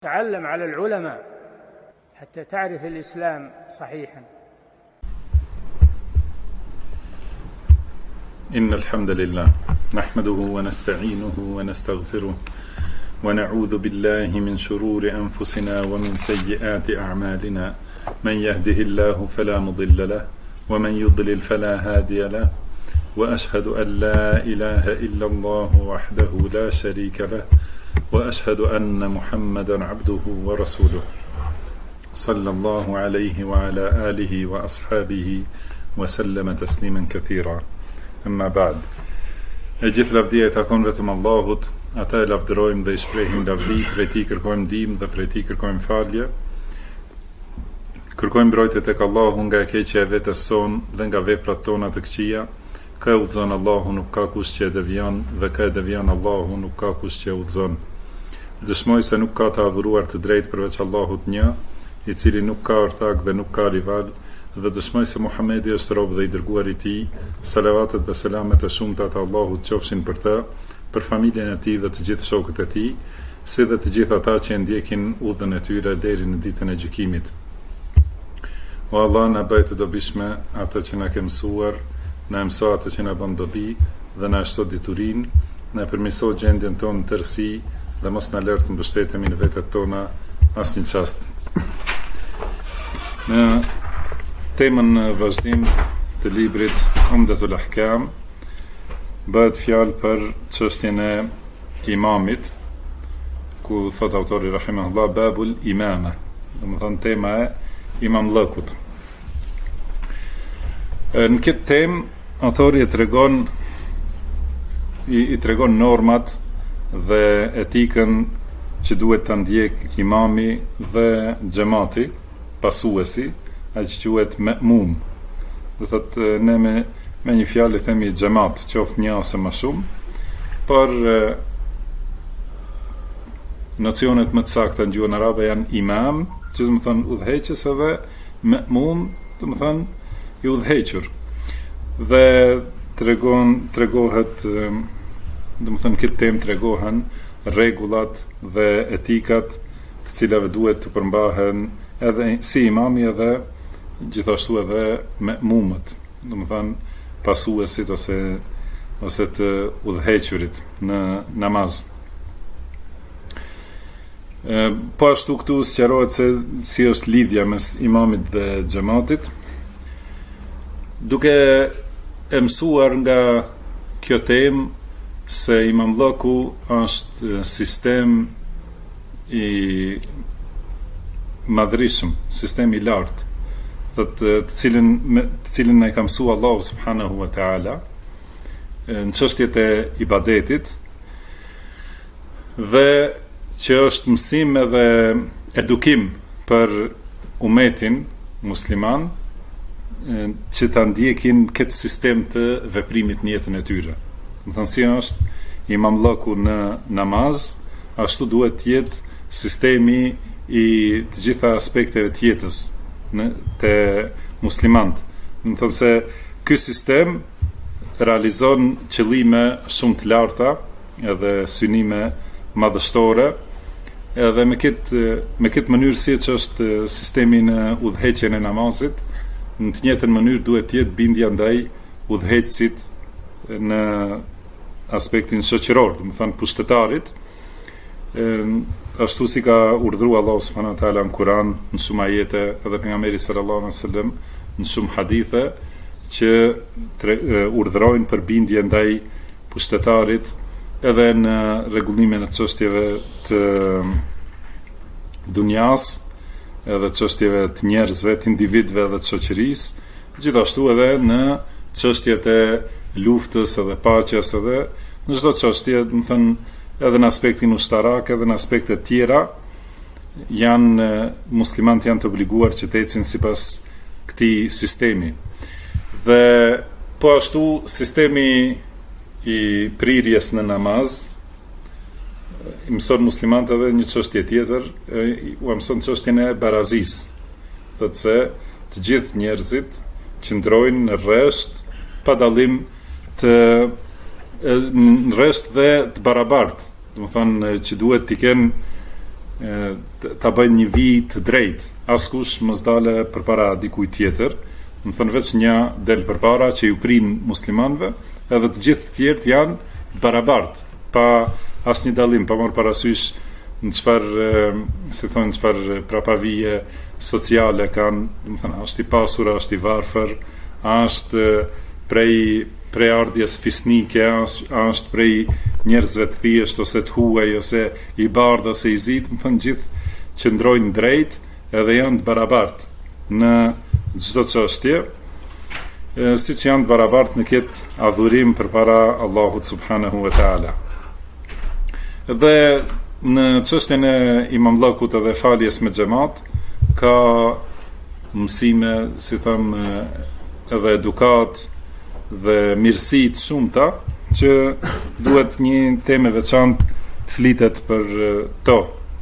تعلم على العلماء حتى تعرف الإسلام صحيحا. إن الحمد لله نحمده ونستعينه ونستغفره ونعوذ بالله من شرور أنفسنا ومن سيئات أعمالنا من يهده الله فلا مضل له ومن يضلل فلا هادي له وأشهد أن لا إله إلا الله وحده لا شريك له وأشهد أن محمدا عبده ورسوله صلى الله عليه وعلى آله وأصحابه وسلم تسليما كثيرا. Amma ba'd. E gjithë lavdia e takon vetëm Allahut, ata e lavdërojmë dhe i shprehim lavdi, prej tij kërkojmë ndihmë dhe prej tij kërkojmë falje. Kërkojmë mbrojtje tek Allahu nga e keqja e vetes son dhe nga veprat tona të këqija. Ka e udhëzon Allahu, nuk ka kush që e devion, dhe ka e devion Allahu, nuk ka kush që e udhëzon. Dëshmoj se nuk ka të adhuruar të drejtë përveç Allahut një, i cili nuk ka ortak dhe nuk ka rival, dhe dëshmoj se Muhamedi është rob dhe i dërguar i tij. Salavatet dhe selamet e shumta të Allahut qofshin për të, për familjen e tij dhe të gjithë shokët e tij, si dhe të gjithë ata që e ndjekin udhën e tyre deri në ditën e gjykimit. O Allah, na bëj të dobishme atë që na ke mësuar, na mëso atë që na bën dobi dhe na shto diturinë, na përmirëso gjendjen tonë në tërësi dhe mos na lër të mbështetemi në vetet tona asnjë çast. Në temën në vazhdim të librit Umdatul Ahkam bëhet fjalë për çështjen e imamit, ku thot autori rahimahullah babul imama, domethënë tema e imamllëkut. Në këtë temë autori i tregon normat dhe etikën që duhet ta ndjek imami dhe xhamati, pasuesi, ai që quhet ma'mum. Do thotë ne me një fjalë themi xhamat, qoftë një ose më shumë, por nocionet më të sakta në gjuhën arabe janë imam, që do të thonë udhëheqës, edhe ma'mum, do të thonë i udhëhequr. Dhe tregohet, do të thonë këtë temë tregohen rregullat dhe etikat të cilave duhet të përmbahen edhe si imami edhe gjithashtu edhe ma'mumët, do të thonë pasuesit ose të udhëhequrit në namaz. Po ashtu këtu sqarohet se si është lidhja mes imamit dhe xhamatit, duke e mësuar nga kjo temë se imamllëku është sistem i madhrishëm, sistem i lartë, të cilin na e ka mësuar Allahu subhanahu wa taala në çështjet e ibadetit, dhe që është mësim edhe edukim për umetin musliman, që ta ndjekin këtë sistem të veprimit në jetën e tyre. Do thënë, si është imamllëku në namaz, ashtu duhet të jetë sistemi i të gjitha aspekteve të jetës të muslimant. Do thënë se ky sistem realizon qëllime shumë të larta edhe synime madhështore, edhe me këtë mënyrë si që është sistemi në udhëheqjen e namazit, në të njëjtën mënyrë duhet të jetë bindja ndaj udhëheqësit në aspektin shoqëror, do të thënë pushtetarit, ashtu si ka urdhëruar Allahu subhanahu wa taala në Kur'an, në shumë ajete, edhe pejgamberi sallallahu alaihi wasallam në shumë hadithe që urdhërojnë për bindje ndaj pushtetarit, edhe në rregullimin e çështjeve të dunjas, edhe çështjeve të njerëzve, të individëve dhe të shoqërisë, gjithashtu edhe në çështjet e luftës edhe paqes, edhe në çdo çështje, do të thënë, edhe në aspektin ushtarak, edhe në aspekte tjera, muslimanët janë të obliguar që të ecin sipas këtij sistemi. Dhe po ashtu sistemi i prirjes në namaz i mëson muslimanëve një çështje tjetër, u mëson çështjen e barazis. Thotë se të gjithë njerëzit qëndrojnë në rresht pa dallim në rresht dhe të barabartë. Do të thonë që duhet t'i kenë ta bëjnë një vijë të drejtë. Askush mos dalë përpara dikujt tjetër. Më thënë veç një del përpara që ju prin muslimanëve, edhe të gjithë të tjerë janë barabartë, pa asnjë dallim, pa marrë parasysh në çfarë prapavije sociale kanë, do të thënë, është i pasur, është i varfër, është prej ardhjes fisnike, është prej njerëzve të thjesht ose të huaj ose i bardhë ose i zi, do të thënë gjithë qëndrojnë drejt edhe janë të barabartë në çdo çështje, siç janë të barabartë në këtë adhurim përpara Allahut subhanahu wa taala. Dhe në çështjen e imamllëkut edhe faljes me xhamat ka mësime, si them, edhe edukat dhe mirësi të shumta që duhet një temë e veçantë të flitet për to.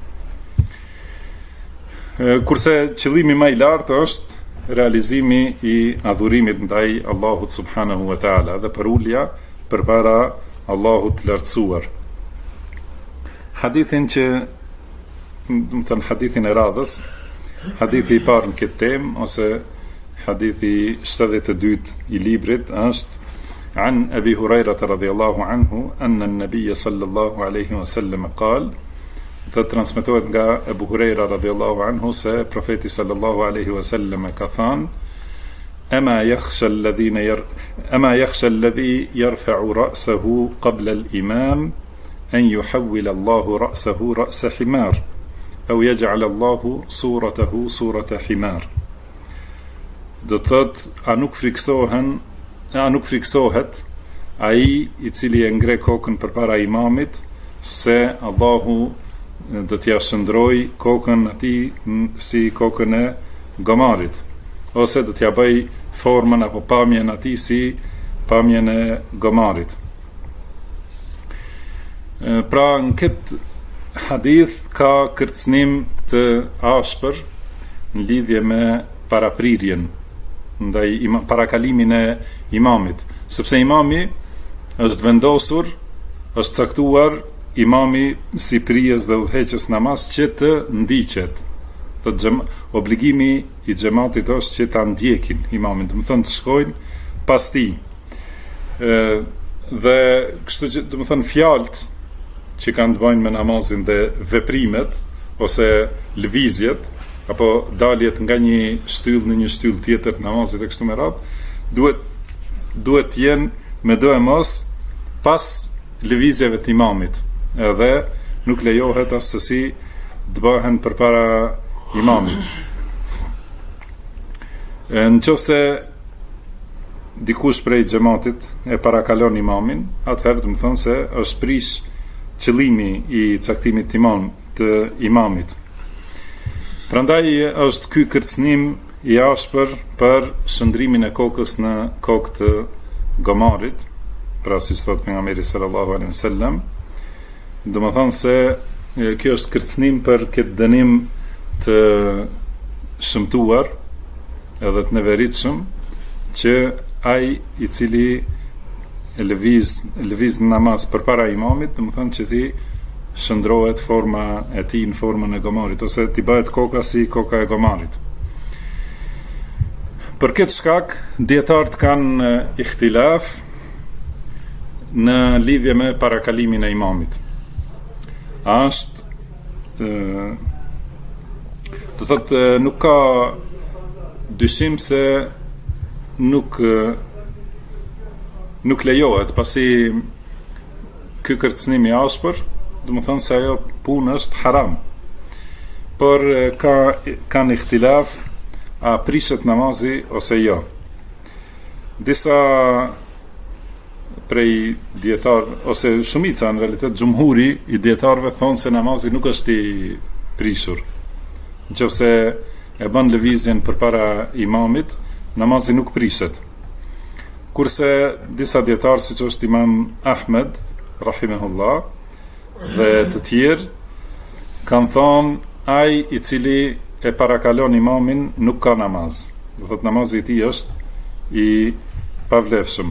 Kurse qëllimi më i lartë është realizimi i adhurimit ndaj Allahut subhanahu wa taala dhe për ulja përpara Allahut të lartësuar. Hadithin që, do të thënë, hadithin e radhës, hadithi i parë në këtë temë ose hadithi 72 i librit është an Abi Huraira radhiyallahu anhu anna an-nabiy sallallahu alaihi wasallam qal, dhe transmetohet nga Abu Huraira radhiyallahu anhu se profeti sallallahu alaihi wasallam ka thënë: ama yakhsha alladhi yarfa'u ra'sahu qabla al-imam an yuhawwila Allahu ra'sahu ra'sa himar aw yaj'al Allahu suratahu surata himar. Do të thotë, a nuk friksohet ai i cili e ngre kokën përpara imamit se Allahu do t'ja shndroj kokën atij si kokën e gomarit, ose do t'ja bëj formën apo pamjen atij si pamjen e gomarit. Pra në këtë hadith ka kërcënim të ashpër në lidhje me paraprirjen ndaj parakalimin e imamit, sepse imami është vendosur, është caktuar imami si prijes dhe udhëheqës namaz që të ndiqet. Obligimi i xhamatit është që ta ndjekin imamin, do të thonë të shkojnë pas tij. Dhe kështu që, do të thonë, fjalët që kanë të bëjnë me namazin dhe veprimet ose lëvizjet apo daljet nga një shtyllë në një shtyllë tjetër të namazit e kështu me radhë, duhet të jenë me do e mos pas lëvizjeve të imamit, edhe nuk lejohet asësi të bëhen përpara imamit. Në qofse dikush prej xhamatit e parakalon imamin, atëherë do të thonë se është prish qëllimi i caktimit të imamit. Prandaj është ky kërcënim i ashpër për shndrimin e kokës në kokë të gomarit, pra siç thot pejgamberi sallallahu alaihi wasallam. Do të thonë se kjo është kërcënim për këtë dënim të shëmtuar edhe të neveritshëm që ai i cili lëviz në namaz përpara imamit, do të thonë që ti shndrohet forma e tij në formën e gomarit, ose ti bëhet koka si koka e gomarit. Për këtë shkak, dietarët kanë ihtilaf në lidhje me parakalimin e imamit. Është do thotë nuk ka dyshim se nuk lejohet, pasi ky kërcënim i ashpër, do të thonë se ajo punë është haram. Por kanë ihtilaf a prishet namazi ose jo. Disa prej dietar ose shumica në realitet xhumhuri i dietarëve thonë se namazi nuk është i prishur. Nëse e bën lëvizjen përpara imamit, namazi nuk prishet. Kurse disa dietarë, siç është Imam Ahmed rahimahullah dhe të tjerë, kanë thonë ai i cili e parakalon imamin nuk ka namaz. Do thotë namazi i tij është i pavlefshëm.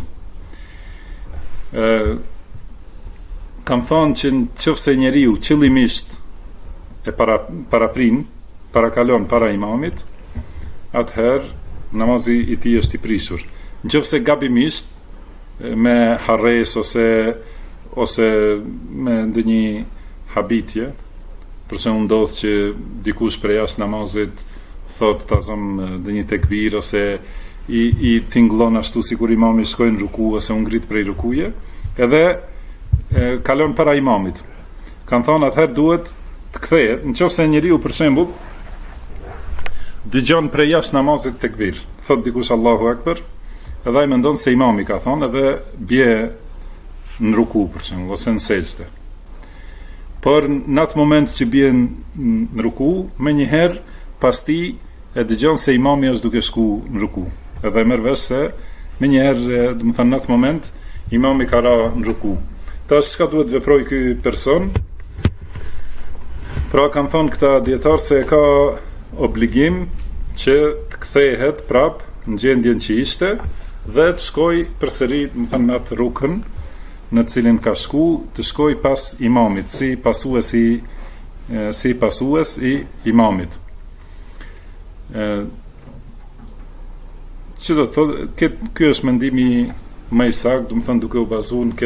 Kanë thonë që nëse njeriu qëllimisht e parakalon para imamit, atëherë namazi i tij është i prishur. Nëse gabimisht me harres ose me ndonjë habitje, përse u ndodh që dikush prej jashtë namazit thot ta zëm ndonjë tekbir ose i tingëllon ashtu sikur imami shkojnë në ruku ose u ngrit prej rukuje, edhe kalon para imamit. Kanë thonë atëherë duhet të kthehet, nëse njeriu për shembull dëgjon prej jashtë namazit tekbir, thot dikush Allahu Akbar, edhe ai mendon se imami ka thonë edhe bie në ruku për shembull ose në sejdë. Por në atë moment që bie në ruku, menjëherë pas tij e dëgjon se imami është duke shku në ruku. Edhe merr vesh se menjëherë, do të thënë në atë moment imami ka ra në ruku. Tash çka duhet veproj ky person? Pra kanë thonë këta dietarë se ka obligim që të kthehet prap në gjendjen që ishte dhe të shkoj përsëri, do të thënë në atë rrugën në cilin ka shku, të shkoj pas imamit, si pasues i imamit. Që do të thotë, ky është mendimi më i saktë, do të thënë duke u bazuar në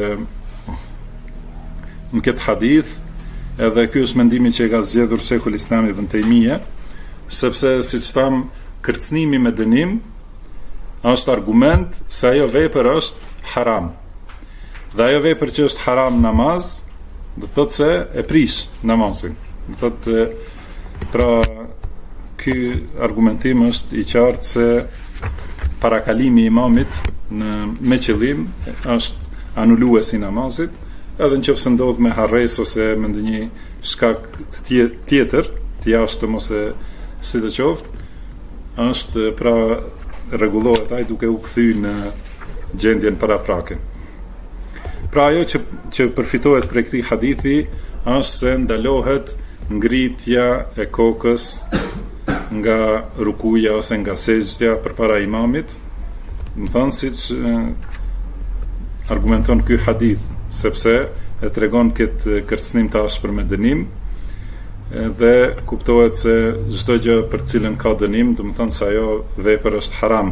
këtë hadith, edhe ky është mendimi që e ka zgjedhur Sheikhul Islam Ibn Taymija, sepse siç tham, kërcënimi me dënim është argument se ajo vepër është haram. Dhe ajo vepër që është haram namaz, do thotë se e prish namazin. Do thotë, pra ky argumentim është i qartë se parakalimi i imamit me qëllim është anulues i namazit, edhe nëse ndodh me harres ose me ndonjë shkak tjetër, të jashtëm ose sidoqoftë, është pra rregullohet ai duke u kthyer në gjendjen paraprake. Pra ajo që përfitohet prej këtij hadithi është se ndalohet ngritja e kokës nga rukuja ose nga sejdja përpara imamit, më thonë siç argumenton ky hadith, sepse e tregon këtë kërcënim të ashpër me dënim, dhe kuptohet se çdo gjë për cilën ka dënim, do të thonë se ajo vepër është haram.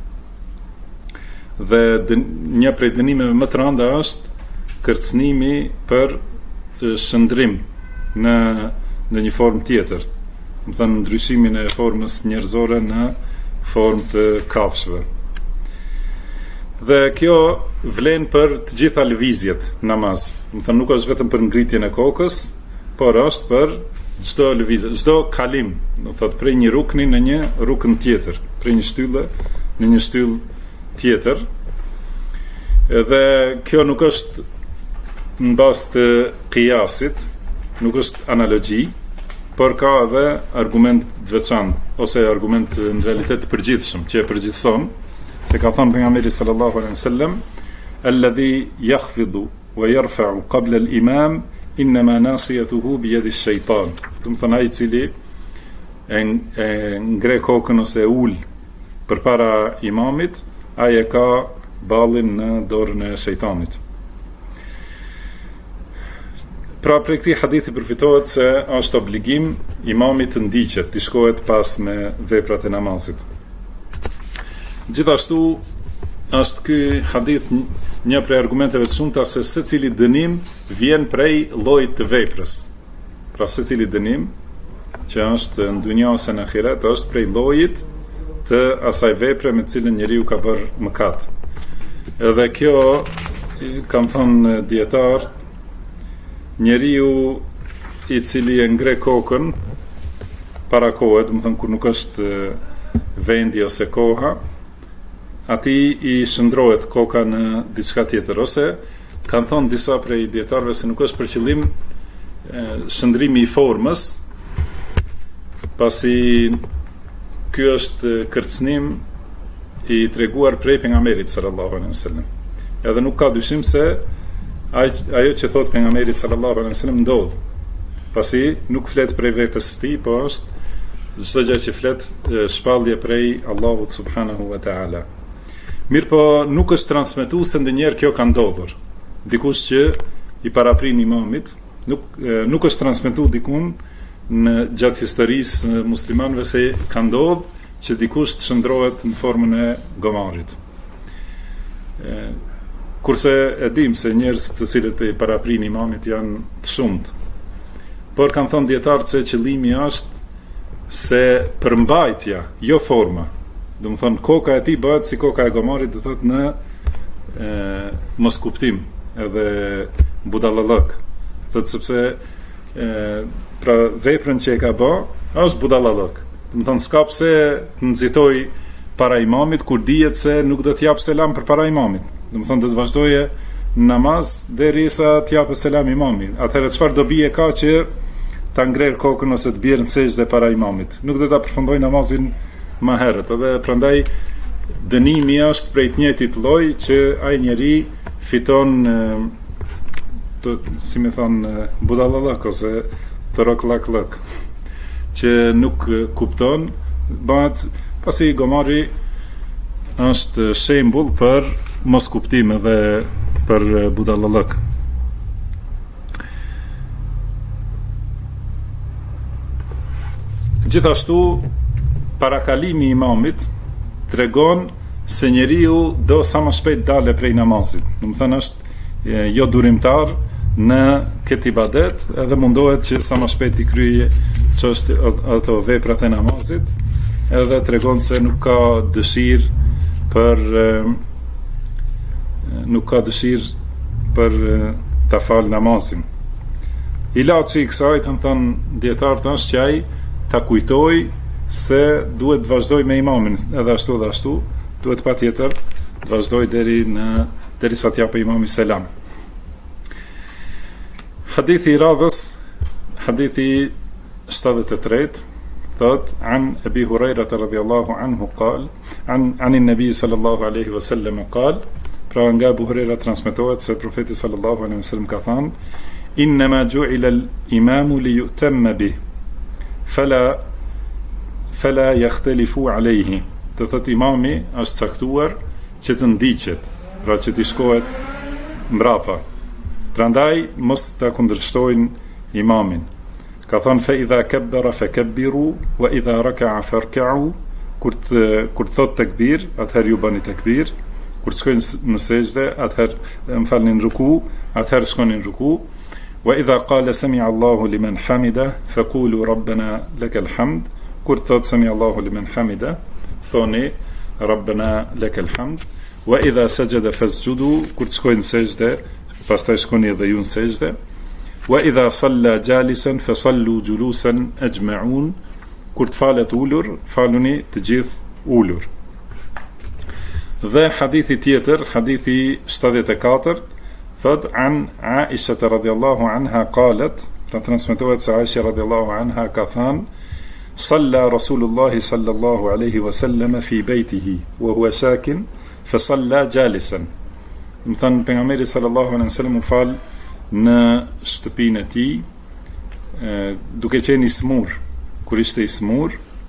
Dhe një prej dënimeve më të rënda është kërcënimi për shëndrim në një formë tjetër, do të thënë ndryshimin e formës njerëzore në formë të kafshëve. Dhe kjo vlen për të gjitha lëvizjet namaz. Do të thënë nuk është vetëm për ngritjen e kokës, por është për çdo lëvizje, çdo kalim, do thotë prej një rukni në një rukn tjetër, prej një shtylle në një shtyllë tjetër. Dhe kjo nuk është në bazë të qiyasit, nuk është analogji, por ka edhe argument të veçantë ose argument në realitet të përgjithshëm, që e përgjithson, se ka thënë pejgamberi sallallahu alaihi wasallam, alladhi yakhfidu wa yarfa'u qabla al-imam innama nasiyatuhu bi yadi ash-shaytan. Do të thonë ai i cili e ngre kokën ose ul përpara imamit, ai e ka ballin në dorën e shejtanit. Pra prej këtij hadithi përfitohet se është obligim imamit të ndiqet, të shkohet pas me veprat e namazit. Gjithashtu është ky hadith një prej argumenteve të shumta se secili dënim vjen prej llojit të veprës. Pra secili dënim që është në dunja ose në ahiret është prej llojit të asaj vepre me të cilën njeriu ka bërë mëkat. Edhe kjo, kam thënë dietar, njeriu i cili e ngre kokën para kohë, do të thënë kur nuk është vendi ose koha, ati i shndrohet koka në diçka tjetër, ose kanë thonë disa prej dietarëve se nuk është për qëllim shndrimi i formës, pasi ky është kërcënim i treguar prej pejgamberit sallallahu alaihi wasallam. Edhe nuk ka dyshim se ajo që thot pejgamberi sallallahu alaihi wasallam ndodh, pasi nuk flet prej vetes së tij, po është çdo gjë që flet shpallje prej Allahut subhanahu wa taala. Mirë po nuk është transmetuar se ndonjëherë kjo ka ndodhur. Dikush që i paraprin imamit nuk është transmetuar dikun në gjatë historisë muslimanëve se ka ndodhur që dikush të shndrohet në formën e gomarit. Kurse e dim se njerëz të cilët e paraprin imamit janë të shumt. Por kanë thënë dietarët se qëllimi është se përmbajtja, jo forma. Do të thonë koka e tij bëhet si koka e gomarit, do thotë në mos kuptim, edhe budallallëk. Thotë sepse pra veprën që e ka bë është budallallëk. Do të thonë s'ka pse të nxitoj para imamit kur dihet se nuk do të jap selam përpara imamit. Do të thonë do të vazhdoje në namaz derisa të japë selam imamit. Atëherë çfarë dobi e ka që ta ngrer kokën ose të bjerë në sejdë para imamit. Nuk do ta përfundoj namazin më herët. Edhe prandaj dënimi është prej të njëjtit lloj që ai njeri fiton si më thon budallallëk ose troklak, që nuk kupton, bëhet pasi gomari është shembull për mos kuptim edhe për budallallëk. Gjithashtu parakalimi i imamit tregon se njeriu do sa më shpejt dale prej namazit. Do të thënë është jo durimtar në këtë ibadet, edhe mundohet që sa më shpejt i kryejë çështë ato veprat e namazit, edhe tregon se nuk ka dëshirë për ta fal namazin. Ilaçi i kësaj, kanë thënë dietarët, është që ai ta kujtoj se duhet të vazhdoj me imamin, edhe ashtu dhe ashtu, duhet patjetër të vazhdoj derisa të japë imami selam. Hadithi i radhës, hadithi 73, thot an Abi Huraira radhiyallahu anhu qal an an-nabi sallallahu alaihi wasallam qal, pra nga Abu Huraira transmetohet se profeti sallallahu alaihi wasallam ka thënë: "Innama ju'ila al-imamu li yu'tamma bih, fala yakhtalifu alayhi." Do thot imami është caktuar që të ndiqet, pra që t'i shkohet mbrapa. Prandaj mos ta kundërshtojnë imamin. Ka thënë fa idha kabbara fakabbiru wa idha raka'a farka'u, kur thot takbir, atëherë ju bani takbir, kur shkojnë në sejdë, atëherë më falni në ruku, atëherë shkoni në ruku, wa idha qala sami'a Allahu liman hamida faqulu rabbana lakal hamd, kur thot sami'a Allahu liman hamida, thoni rabbana lakal hamd, wa idha sajada fasjudu, kur shkojnë në sejdë, pastaj shkoni edhe ju në sejdë. Wa idha salla jalisan fasallu julusan ajma'un, kur të falet ulur, faluni të gjithë ulur. Dhe hadithi tjetër, hadithi 74, thot an Aisha radhiyallahu anha qalet, pra transmetohet se Aisha radhiyallahu anha ka thënë: "Salla Rasulullah sallallahu alaihi wasallam fi baytihi wa huwa shakin fa salla jalisan." Më thënë pejgamberi sallallahu alaihi wasallam u fal në shtëpinë e tij duke qenë i smur, kur ishte i smur,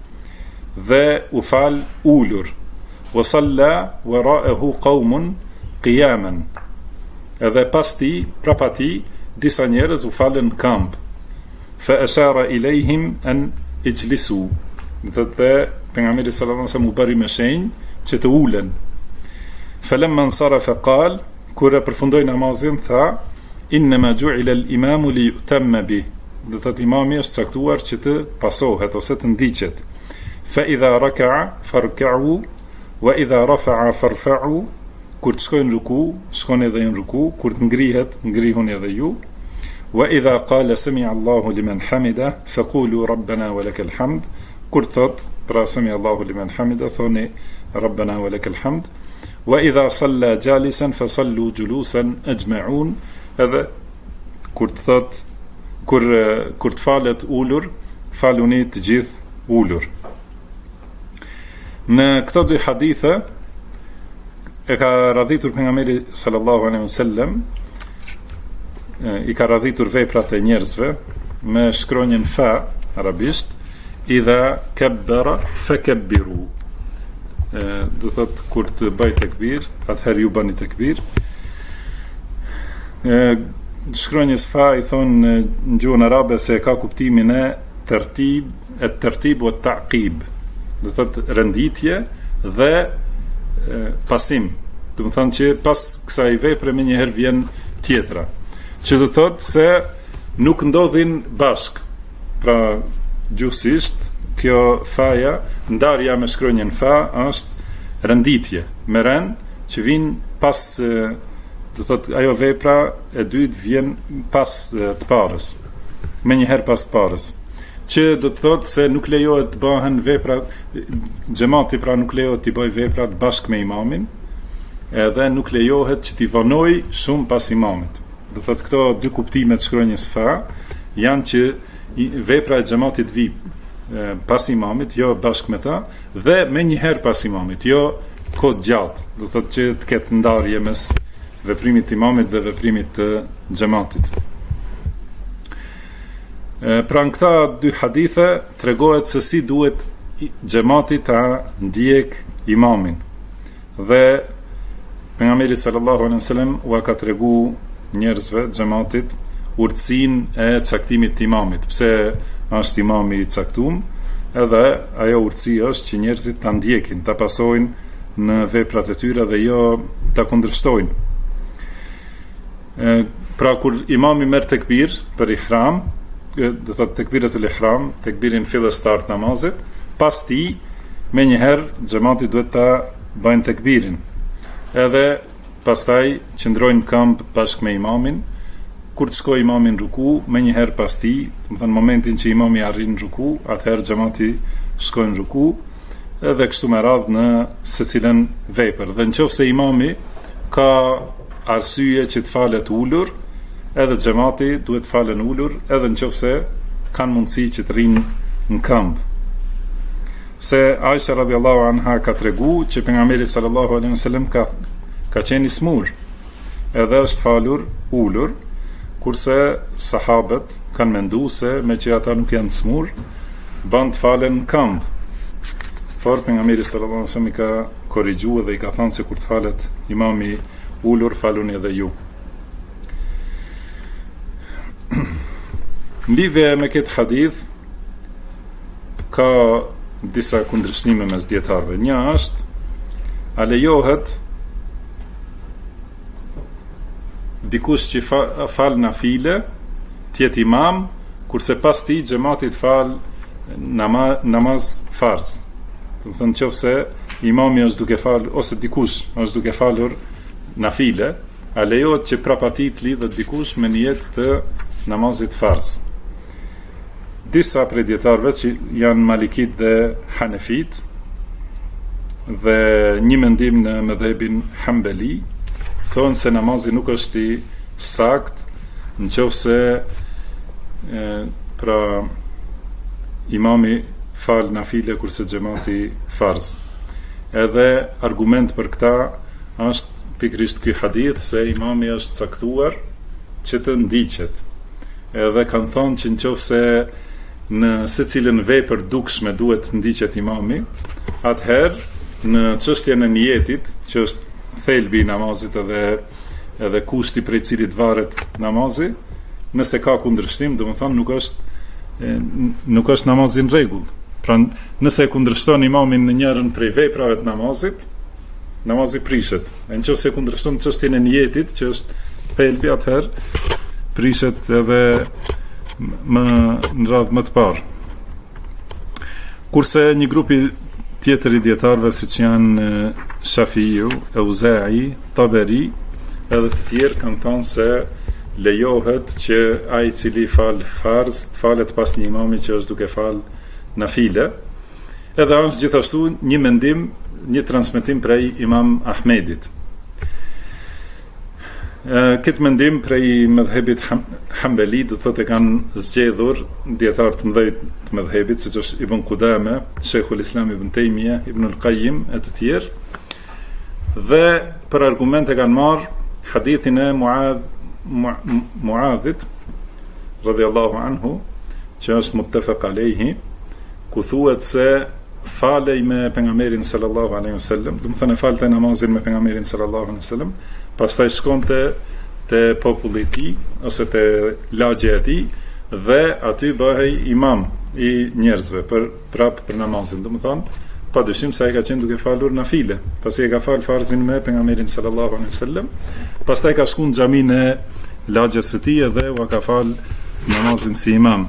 dhe u fal ulur. Wa salla wara'ahu qaumun qiyaman, edhe pas tij, prapa tij, disa njerëz u falën në kamp. Fa ashara ilejhim an ijlisu, dhe pejgamberi sallallahu alaihi wasallam u bëri me shenjë që të ulen. Falamma ansarafa qal, kur e përfundoi namazin tha: "Innama ju'ila al-imamu li yu'tamma bih." Do thot imami është caktuar që të pasohet ose të ndiqet. Fa idha raka'a farka'u wa idha rafa'a farfa'u, kur të shkojnë ruku, shkoni edhe në ruku, kur të ngrihet, ngrihuni edhe ju. Wa idha qala sami'a Allahu liman hamida faqulu rabbana wa lakal hamd, kur thot pra sami'a Allahu liman hamida, thoni rabbana wa lakal hamd. Wa idha salla jalisan fasallu julusan ajma'un, edhe kur të thot kur të falet ulur, faluni të gjithë ulur. Në këto dy hadithe e ka radhitur pejgamberi sallallahu alaihi wasallam, i ka radhitur veprat e njerëzve me shkronjën fa arabisht: "Idha kabbara fakabbiru." Do thot kur të bëj tekbir, atëherë ju bani tekbir. shkronjës fa i thonë në gjuhën arabe se ka kuptimin e tertib o taqib, do thotë renditje dhe pasim, do të thonë që pas kësaj vepre më njëherë vjen tjetra, që do thotë se nuk ndodhin bashk. Pra gjuhësisht kjo faja, ndarja me shkronjën fa është renditje me rend që vin pas, do thot ajo vepra e dytë vjen pas të parës, me njëherë pas të parës, që do të thot se nuk lejohet të bëhen vepra, xhamati pra nuk lejohet të bëj veprat bashkë me imamin, edhe nuk lejohet që t'i vonoj shumë pas imamit. Do thot këto dy kuptime të shkronjës fa janë që vepra e xhamatit vi pas imamit, jo bashkë me ta, dhe me njëherë pas imamit, jo kohë gjatë, do thot që të ketë ndarje mes veprimit të imamit dhe veprimit të xhamatit. Pra në këta dy hadithe tregohet se si duhet xhamati ta ndjek imamin. Dhe pejgamberi sallallahu alaihi wasallam u ka tregu njerëzve xhamatit urtësinë e caktimit të imamit. Pse është imami i caktuar, edhe ajo urtësi është që njerëzit ta ndjekin, ta pasojnë në veprat e tyre dhe jo ta kundërshtojnë. Pra kur imami merr tekbir për ihram, do thotë tekbiratul ihram, tekbirin fillestar të namazit, pas tij me njëherë xhamati duhet ta bëjnë tekbirin. Edhe pastaj qëndrojnë në këmbë bashkë me imamin. Kur të shkojë imami në ruku, me njëherë pas tij, do të thënë momentin që imami arrin në ruku, atëherë xhamati shkojnë në ruku, edhe kështu me radhë në secilën vepër. Dhe nëse imami ka arsye që të falet ulur, edhe xhamati duhet të falen ulur, edhe nëse kanë mundësi që të rinë në këmbë. Se Aisha radhiyallahu anha ka tregu që pejgamberi sallallahu alaihi wasallam ka qenë i smur, edhe është falur ulur, kurse sahabët kanë menduar se me që ata nuk janë të smur, ban të falen në këmbë. Por pejgamberi sallallahu alaihi wasallam i ka korrigjuar dhe i ka thënë se kur të falet imami ulur, faluni edhe ju. Në lidhje me këtë hadith ka disa kundërshtime mes dietarëve. Një është, a lejohet dikush që fal nafile të jetë imam, kurse pas tij xhamati të fal namaz farz. Do të thënë nëse imami është duke fal ose dikush është duke falur nafile, a lejohet që prapa tij të lidhet dikush me nijet të namazit farz. Disa prej dietarëve që janë Malikit dhe Hanefit, dhe një mendim në mëdhebin Hambeli, thonë se namazi nuk është i sakt nëse pra imami fal nafile kurse xhamati farz. Edhe argument për këta është pikërisht ky hadith se imami është caktuar që të ndiqet. Edhe kanë thonë që nëse në secilën vepër dukshme duhet të ndiqet imami, atëherë në çështjen e niyetit, që është thelbi i namazit edhe kushti prej cilit varet namazi, nëse ka kundërshtim, do të thonë nuk është namazi në rregull. Pra nëse kundërshton imamin në njërin prej veprave të namazit, namazi prishet. E nëse kundërshton çështjen e niyetit, që është thelbi, atëherë prishet edhe në radhë më të parë. Kurse një grupi tjetër i dietarëve, siç janë Shafiu, Auza'i, Taberi, edhe të tjerë kanë thënë se lejohet që ai i cili fal farz të falet pas një imami që është duke fal nafile. Edhe është gjithashtu një mendim, një transmetim prej Imam Ahmedit. Këtë mendim prej mëdhebit Hambeli do thotë kanë zgjedhur dietar të mëdhenj të mëdhebit, siç është Ibn Qudame, Sheikhul Islam Ibn Taymija, Ibn al-Qayyim e të tjerë. Dhe për argumente kanë marrë hadithin e Muadhit radhiyallahu anhu, që është muttafaq alayhi, ku thuhet se falej me pejgamberin sallallahu alaihi wasallam, do të thënë falte namazin me pejgamberin sallallahu alaihi wasallam, pastaj shkonte te populli i tij ose te lagja e tij dhe aty bëhej imam i njerëzve për namazin. Domethënë, padyshim se ai ka qenë duke falur nafile, pasi e ka fal farzin me pejgamberin sallallahu alaihi wasallam, pastaj ka shkuar në xhaminë e lagjes së tij dhe u ka fal namazin si imam.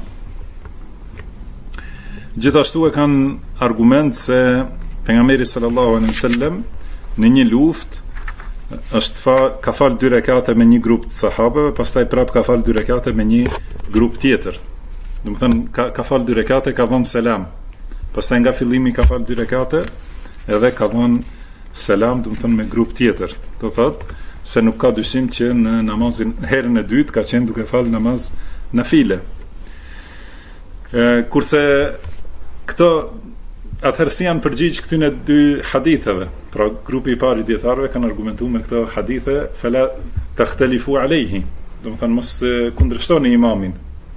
Gjithashtu e kanë argument se pejgamberi sallallahu alaihi wasallam në një luftë ka fal 2 rekate me një grup të sahabeve, pastaj prap ka fal 2 rekate me një grup tjetër. Domethënë ka fal 2 rekate, ka dhënë selam. Pastaj nga fillimi ka fal 2 rekate edhe ka dhënë selam, domethënë me grup tjetër. Do thotë se nuk ka dyshim që në namazin herën e dytë ka qenë duke fal namaz nafile. Kurse këto atëherë si janë përgjigj këtyne 2 haditheve. Pra grupi i parë i dietarëve kanë argumentuar me këto hadithe fala takhtalifu alayhi. Domethënë mos kundërshtoni imamin.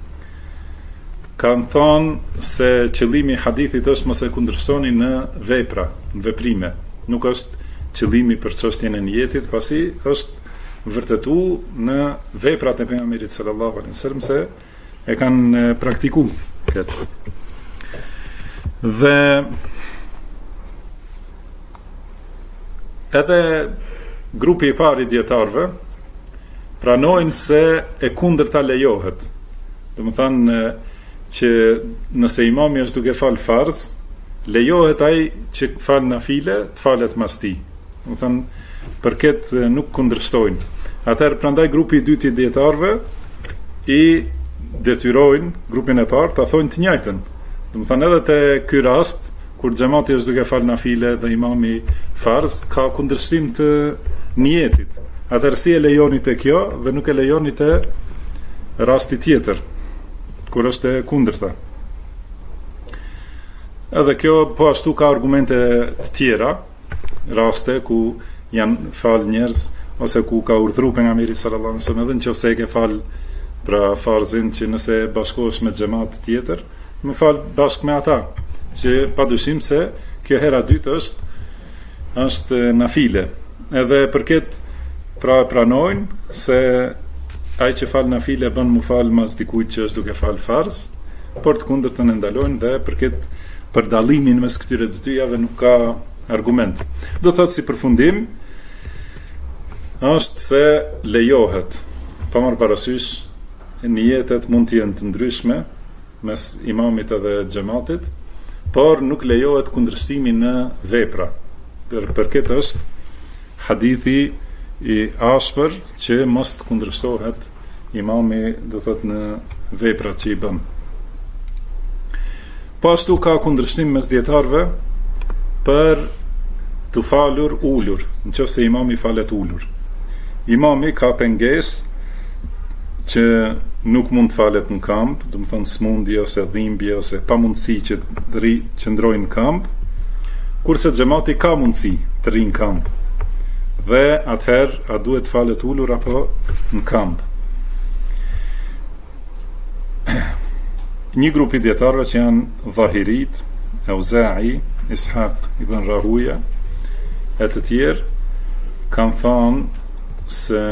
Kanë thonë se qëllimi i hadithit është mos e kundërshtoni në vepra, në veprime. Nuk është qëllimi për çështjen e niyetit, pasi është vërtetuar në veprat e pejgamberit sallallahu alaihi wasallam se e kanë praktikuar këtë. Dhe edhe grupi i parë i dietarëve pranojnë se e kundërta lejohet. Domethënë që nëse imami është duke fal farz, lejohet ai që fal nafile të falet mas tij. Domethënë për këtë nuk kundërshtojnë. Atëherë prandaj grupi i dytë i dietarëve i detyrojnë grupin e parë ta thonë të njëjtën. Domethënë edhe te ky rast kur xhamati është duke fal nafile dhe imami farz, ka kundërshtim të niyetit. Atëherë si e lejoni te kjo dhe nuk e lejoni te rasti tjetër kur është e kundërta. Edhe kjo po ashtu ka argumente të tjera, raste ku janë fal njerëz ose ku ka urdhëruar pejgamberi sallallahu alaihi wasallam edhe nëse e ke fal pra farzin që nëse bashkohesh me xhamat tjetër, më fal bashkë me ata, që padyshim se kjo hera dytë është nafile. Edhe për këtë pranojnë se ai që fal nafile bën mu fal mas dikujt që është duke fal farz, por të kundërtën e ndalojnë dhe për këtë për dallimin mes këtyre dy dyjave nuk ka argument. Do thotë si përfundim është se lejohet, pa marrë parasysh niyetet mund të jenë të ndryshme mes imamit edhe xhamatit, por nuk lejohet kundërshtimi në vepra. Për këtë është hadithi i ashpër që mos të kundërshtohet imami, do thotë në veprat që i bën. Po ashtu ka kundërshtim mes dietarëve për të falur ulur, nëse imami falet ulur. Imami ka pengesë që nuk mund të falet në kamp, do të thonë smundje ose dhimbje ose pamundësi që qëndrojnë në kamp, kurse xhamati ka mundësi të rinë në kamp. Dhe atëherë a duhet të falet ulur apo në kamp? Një grup i dietarëve që janë Dhahirit, Auza'i, Ishaq ibn Rahuja e të tjerë kanë thënë se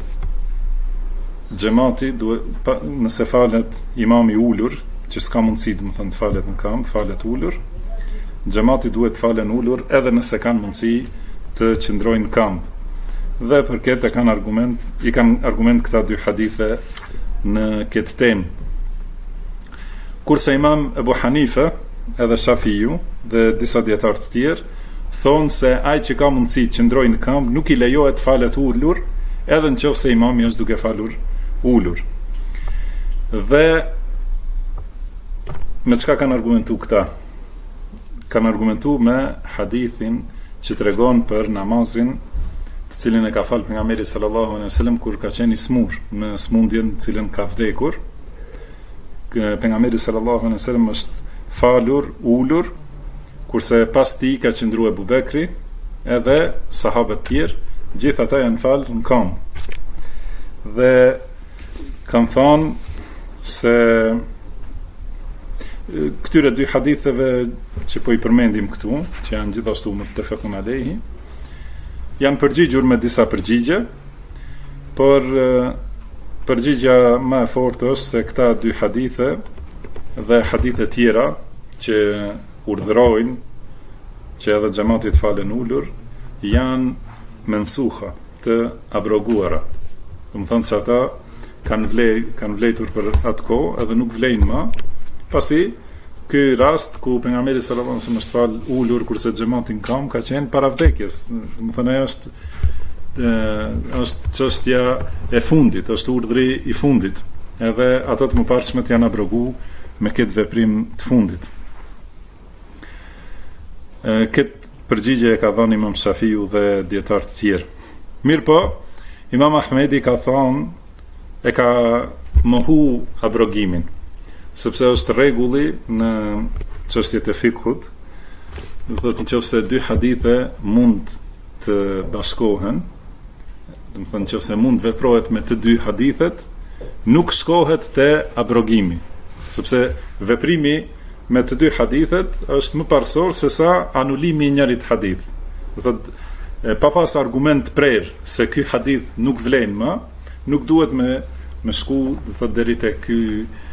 xhamati duhet nëse falet imami ulur, që s'ka mundësi të të falet në kamp, falet ulur, xhamati duhet të falen ulur edhe nëse kanë mundësi të qëndrojnë në kamp. Dhe për këtë i kanë argument këta dy hadithe në këtë temë. Kurse imam Ebu Hanife edhe Shafiu dhe disa dietarë të tjerë thonë se ai që ka mundësi të qëndrojë në kamp nuk i lejohet falet ulur, edhe nëse imami është duke falur ulur. Dhe me çka kanë argumentu këta? Kanë argumentu me hadithin që tregon për namazin të cilin e ka falë pejgamberi sallallahu alaihi wasallam kur ka qenë i smur në smundjen të cilën ka vdekur. Pejgamberi sallallahu alaihi wasallam është falur ulur, kurse pas tij ka qëndruar Abu Bekri edhe sahabët tjerë, gjithë ata janë falë në kamp. Dhe kanë thonë se këtyre dy haditheve që po i përmendim këtu, që janë gjithashtu muttafaqun alayhi, janë përgjigjur me disa përgjigje, por përgjigja më e fortë është se këta dy hadithe dhe hadithe tjera që urdhërojnë që edhe xhamati të falen ulur janë mensuha, të abroguara. Do të thonë se ata kanë vlejtur për atë kohë edhe nuk vlejnë më, pasi ky rast ku pejgamberi sallallahu alajhi wasallam është fal ulur kurse xhamati në kam ka qenë para vdekjes. Do të thonë është çështja e fundit, është urdhri i fundit. Edhe ato të mëparshmet janë abrogu me këtë veprim të fundit. Këtë përgjigje e ka dhënë Imam Shafiu dhe dietar të tjerë. Mirë po, Imam Ahmedi ka thonë, e ka mohu abrogimin, sepse është rregulli në çështjet e fikhut, do të thotë nëse dy hadithe mund të bashkohen, do të thonë nëse mund veprohet me të dy hadithet, nuk shkohet te abrogimi, sepse veprimi me të dy hadithet është më parsor se sa anulimi i njërit hadith. Do thotë pa pas argument prerë se ky hadith nuk vlen më, nuk duhet me shku, do thotë deri te ky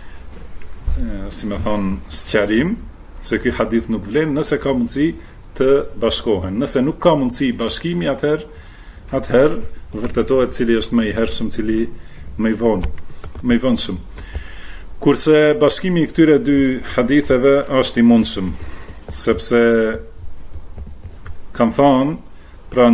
si më thon sqarim se ky hadith nuk vlen, nëse ka mundësi të bashkohen. Nëse nuk ka mundësi bashkimi, atëherë vërtetohet cili është më i hershëm, cili më i vonshëm. Kurse bashkimi i këtyre dy haditheve është i mundshëm, sepse kam thënë, pra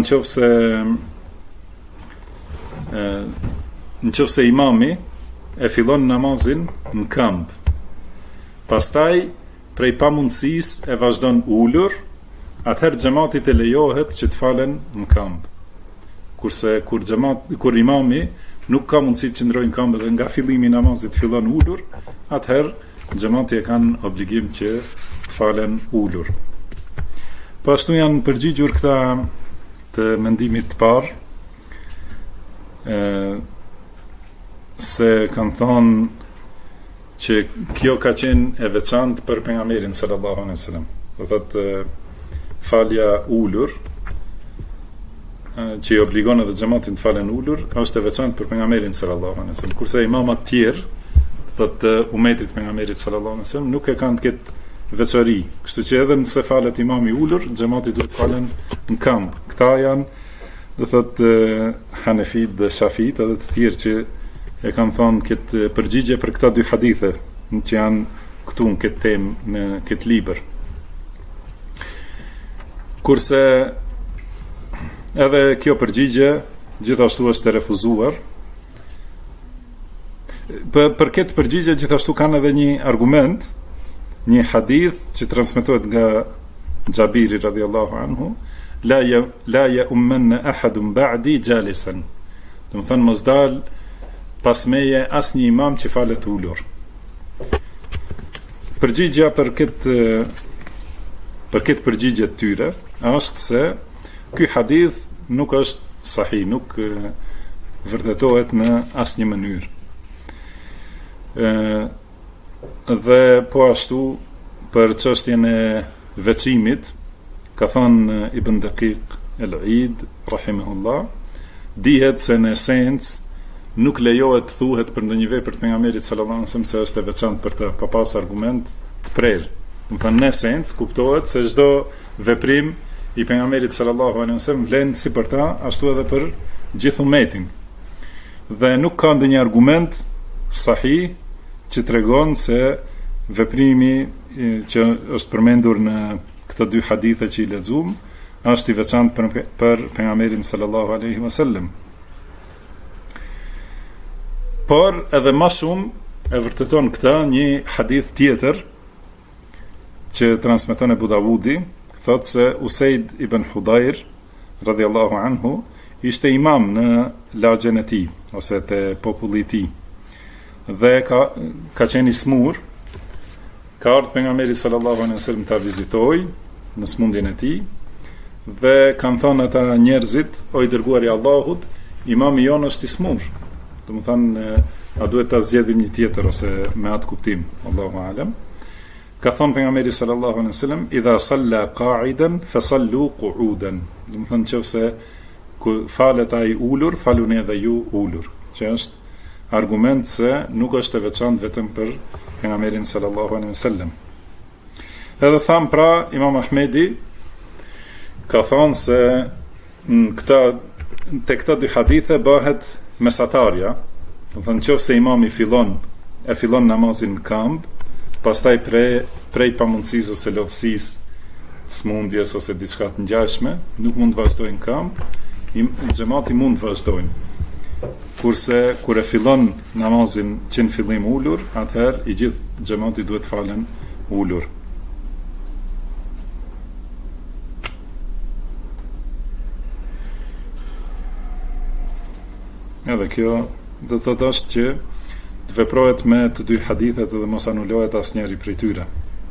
nëse imami e fillon namazin në këmbë, pastaj prej pamundësisë e vazhdon ulur, atëherë xhamatit e lejohet që të falen në këmbë. Kurse kur imami nuk ka mundësi të qëndrojë në këmbë dhe nga fillimi i namazit fillon ulur, atëherë xhamati e kanë obligim që të falen ulur. Po ashtu janë përgjigjur këta të mendimit të parë, se kanë thonë që kjo ka qenë e veçantë për pejgamberin sallallahu alaihi wasallam. Do thotë falja ulur, që i obligon edhe xhamatin të falen ulur, është e veçantë për pejgamberin sallallahu alaihi wasallam. Kurse imamat të tjerë, thotë umetit pejgamberit sallallahu alaihi wasallam, nuk e kanë këtë veçori. Kështu që edhe nëse falet imami ulur, xhamati duhet të falen në këmbë. Këta janë, do thotë Hanefit dhe Shafit, edhe të tjerë që e kanë thonë këtë përgjigje për këta dy hadithe që janë këtu në këtë temë, në këtë libër. Kurse edhe kjo përgjigje gjithashtu është e refuzuar. Për këtë përgjigje gjithashtu kanë edhe një argument, një hadith që transmetohet nga Xhabiri radhiyallahu anhu, la ya umman ahadun ba'di jalisan. Do të thonë mos dal pas meje asnjë imam që falet ulur. Përgjigja për këtë përgjigje të tyre është se ky hadith nuk është sahih, nuk vërtetohet në asnjë mënyrë. Dhe po ashtu për çështjen e veçimit, ka thënë Ibn Daqiq el-Eid rahimahullah, dihet se në esencë nuk lejohet të thuhet për ndonjë vepër të pejgamberit sallallahu alajhi wasallam se është e veçantë për të pa pas argument prerë. Do të thënë në esencë kuptohet se çdo veprim i pejgamberit sallallahu alajhi wasallam vlen si për ta, ashtu edhe për gjithë umetin. Dhe nuk ka ndonjë argument sahih që tregon se veprimi që është përmendur në këto dy hadithe që i lexuam është i veçantë për pejgamberin sallallahu alajhi wasallam. Por edhe më shumë e vërteton këtë një hadith tjetër që transmeton Abu Davudi, thotë se Usaid ibn Hudayr radhiyallahu anhu ishte imam në lagjen e tij ose te populli i tij. Dhe ka qenë i smur, ka ardhur pejgamberi sallallahu alaihi wasallam ta vizitoi në smundjen e tij dhe kanë thënë ata njerëzit, o i dërguari i Allahut, imami jon është i smur. Do të thonë, a duhet ta zgjedhim një tjetër ose me atë kuptim, Allahu alem. Ka thënë pejgamberi sallallahu alaihi wasallam, idha salla qa'idan fa sallu qu'udan. Do të thonë nëse ku falet ai ulur, faluni edhe ju ulur, që është argument se nuk është e veçantë vetëm për pejgamberin sallallahu alaihi wasallam. Edhe tham pra Imam Ahmedi ka thonë se te këta dy hadithe bëhet mesatarja, do të thonë nëse imami fillon namazin në këmbë, pastaj prej pamundësisë ose lodhësisë, smundjes ose diçka të ngjashme, nuk mund të vazhdojnë këmbë, xhamati mund të vazhdojnë. Kurse kur e fillon namazin që në fillim ulur, atëherë i gjithë xhamati duhet falen ulur. Edhe kjo do të thotë është që të veprohet me të dy hadithet dhe mos anulohet asnjëri prej tyre.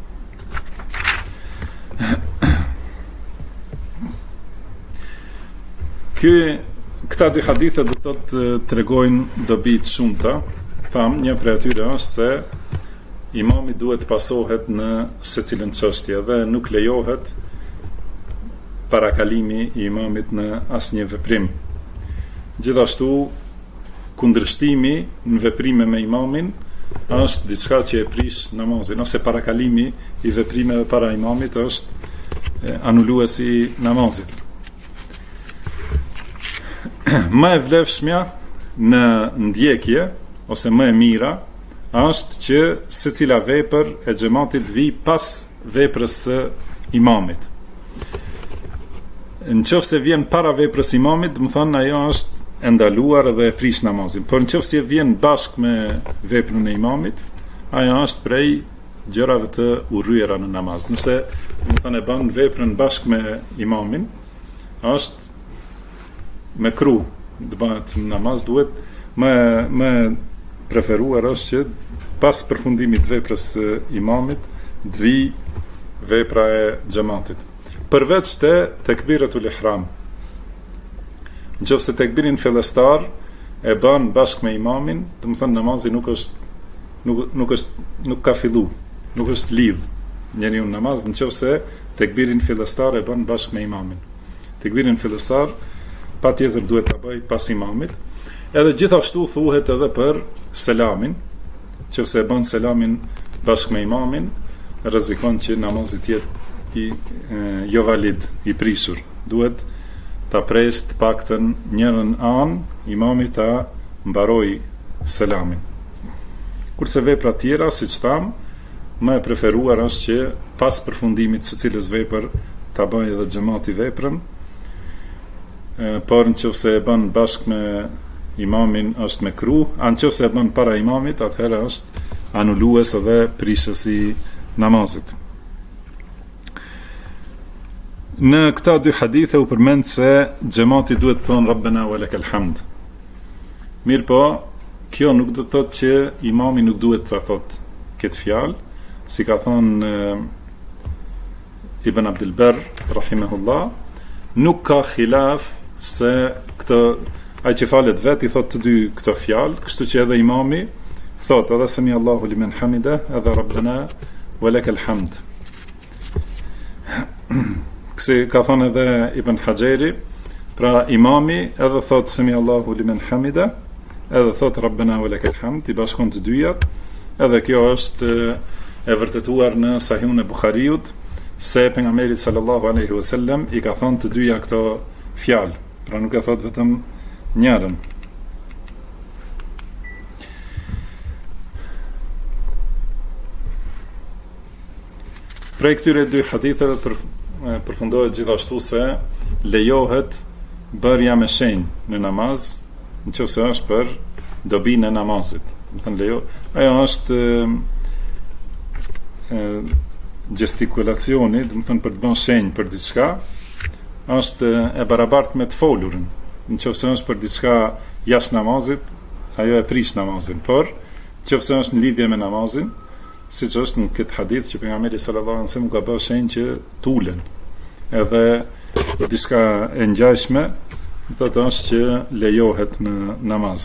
Këta dy hadithe do të thotë tregojnë dobi të shumta. Tham, një prej atyre është se imami duhet pasohet në secilën çështje dhe nuk lejohet parakalimi i imamit në asnjë veprim. Gjithashtu kundërshtimi në veprime me imamin është diçka që e prish namazin, ose parakalimi i veprimeve para imamit është anuluesi i namazit. Më e vlefshmja në ndjekje ose më e mira është që secila vepër e xhamatit vi pas veprës së imamit. Nëse vjen para veprës imamit, do të thonë ajo është e ndaluar dhe e prish namazin. Por nëse vjen bashkë me veprën e imamit, ajo është prej gjërave të urryera në namaz. Nëse do të thonë e bën veprën bashkë me imamin, është me kru, të bëhet në namaz, duhet më preferuar është që pas përfundimit veprës së imamit të vi vepra e xhamatit. Përveç të tekbiratul ihram. Nëse tekbirin fillestar e bën bashkë me imamin, do të thonë namazi nuk ka fillu, nuk është lidh njeriu në namaz, nëse tekbirin fillestar e bën bashkë me imamin. Tekbirin fillestar patjetër duhet ta bëj pas imamit. Edhe gjithashtu thuhet edhe për selamin, nëse e bën selamin bashkë me imamin, rrezikon që namazi të jetë jo valid, i prishur. Duhet ta pres të paktën njërën anë, imami ta mbaroj selamin. Kurse vepra tjera, siç tham, më e preferuar është që pas përfundimit së cilës vepër ta bëjë edhe xhamati veprën, por nëse e bën bashkë me imamin është me kru, nëse e bën para imamit, atëherë është anulues edhe prishës i namazit. Në këta dy hadithe u përmend se xhamati duhet të thonë Rabbena wa lakal hamd. Mirë po, kjo nuk do të thotë që imami nuk duhet të thotë këtë fjalë, si ka thonë Ibn Abdul Barr rahimahullah, nuk ka khilaf se ai që falet vet i thotë të dy këto fjalë, kështu që edhe imami thotë edhe sami Allahu limen hamida, edhe Rabbena wa lakal hamd. Kësi ka thonë edhe Ibn Hajeri, pra imami edhe thotë sami Allahu limen hamida, edhe thotë Rabbena wa lakal hamd, i bashkon të dyjat, edhe kjo është e vërtetuar në Sahihun e Buhariut, se pejgamberi sallallahu alaihi wasallam i ka thonë të dyja këto fjalë, pra nuk e thotë vetëm njërën. Prej këtyre dy haditheve përfundohet gjithashtu se lejohet bërja me shenjë në namaz, nëse është për dobinë e namazit. Do të thënë ajo është gestikulacioni, do të thënë për të bën shenjë për diçka, është e barabartë me të folurin. Nëse është për diçka jashtë namazit, ajo e prish namazin, por nëse është në lidhje me namazin, siç është në këtë hadith që pejgamberi sallallahu alajhi wasallam ka bërë shenjë që tulen, edhe diçka e ngjashme, thotë është që lejohet në namaz.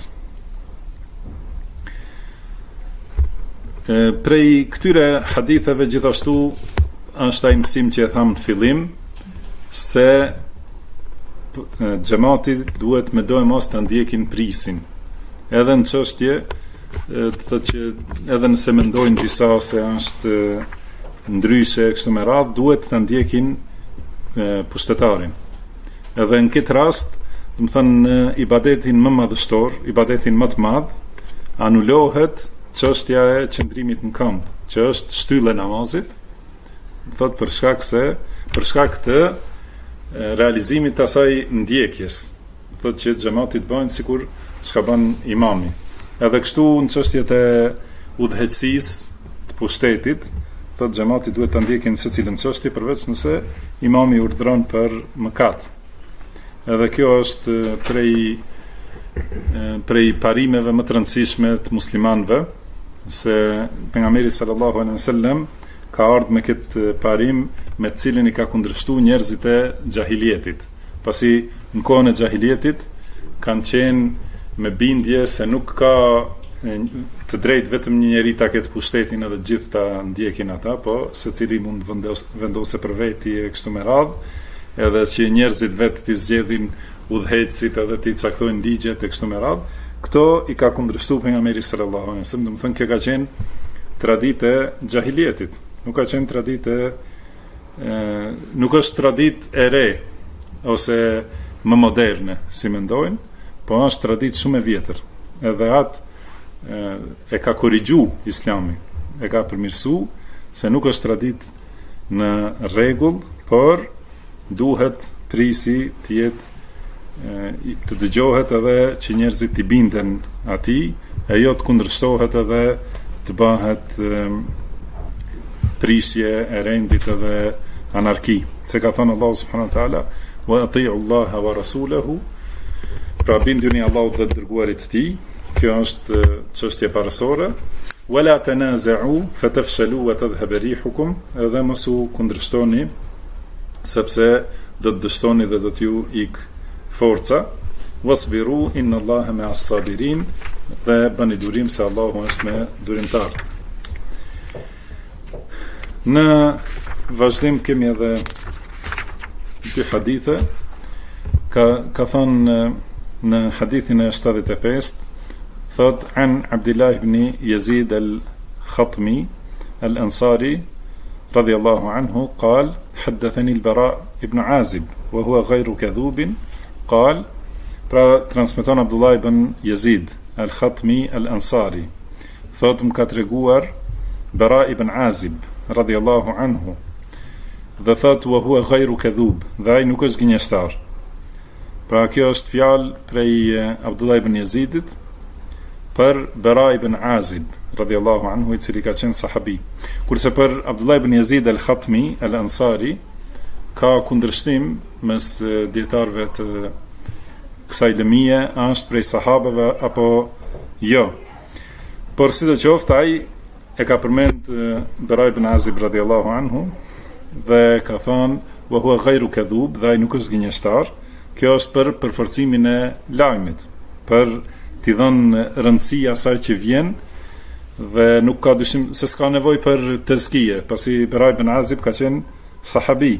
Prej këtyre haditheve gjithashtu është ai mësim që e tham në fillim, se xhamati duhet me do e mos ta ndjekin prisin. Edhe në çështje, do thotë që edhe nëse mendojnë disa se është ndryshe kështu me radhë, duhet ta ndjekin pushtetarin. Edhe në këtë rast, do të thënë ibadetin më madhështor, ibadetin më të madh, anulohet çështja e qëndrimit në kamp, që është shtylla e namazit, thot për shkak të realizimit të asaj ndjekjes, thot që xhamati të bëjnë sikur çka bën imami. Edhe kështu në çështjet e udhëheqësisë të pushtetit, thot xhamati duhet ta ndjekin secilën çështje përveç nëse imami urdhëron për mëkat. Edhe kjo është prej parimeve më të rëndësishme të muslimanëve, se pejgamberi sallallahu alaihi wasallam ka ardhur me këtë parim me të cilin i ka kundërshtuar njerëzit e xahilietit. Pasi në kohën e xahilietit kanë qenë me bindje se nuk ka të drejtë vetëm një njeri ta ketë pushtetin edhe gjithë ta ndjekin ata, po secili mund vendose për veti e kështu me radhë, edhe që njerëzit vetë t'i zgjedhin udhëheqësit edhe t'i caktojnë ligjet e kështu me radhë. Këto i ka kundërshtuar pejgamberi sallallahu alaihi wasallam, do të thënë kjo ka qenë traditë e xahilietit. Nuk ka qenë traditë nuk është traditë e re ose më moderne, si mendojnë, po është traditë shumë e vjetër. Edhe atë e ka korrigju Islami, e ka përmirësu se nuk është traditë në rregull, por duhet prisi të jetë të dëgjohet edhe që njerëzit t'i binden atij, e jo të kundërshtohet edhe të bëhet prishje e rendit edhe anarki. Se ka thënë Allahu subhanahu wa taala, wa ati'u Allaha wa rasulahu, pra binduni Allahut dhe dërguarit të tij. Kjo është çështje parësore. Wala tanaza'u fatafshalu wa tadhhab rihukum, edhe mos u kundërshtoni sepse do të dështoni dhe do t'ju ik forca. Wasbiru inna Allaha ma'as sabirin, dhe bëni durim se Allahu është me durimtarët. Në vazhdim kemi edhe dy hadithe. Ka thonë në hadithin e 75, thot an Abdullah ibn Yazid al-Khatmi al-Ansari radiyallahu anhu قال حدثني البراء ابن عازب وهو غير كذوب قال, pra transmeton Abdullah ibn Yazid al-Khatmi al-Ansari, thot më ka treguar Bara ibn Azib radiyallahu anhu, dhe thot wa huwa ghayru kadhub, dhe ai nuk është gënjeshtar. Pra kjo është fjalë prej Abdullah ibn Yazidit për Bara ibn Azib radiyallahu anhu, i cili ka qenë sahabi. Kurse për Abdullah ibn Yazid al-Khatmi al-Ansari ka kundërshtim mes dietarëve të kësaj lëmie, a është prej sahabeve apo jo. Por sidoqoftë ai e ka përmend Bara ibn Azib radiyallahu anhu dhe ka thënë wa huwa ghayru kadhub, dhe ai nuk është gënjeshtar. Kjo është për përforcimin e lajmit, për t'i dhënë rëndësi asaj që vjen, dhe nuk ka dyshim se s'ka nevojë për tezkije, pasi Bara ibn Azib ka qenë sahabi.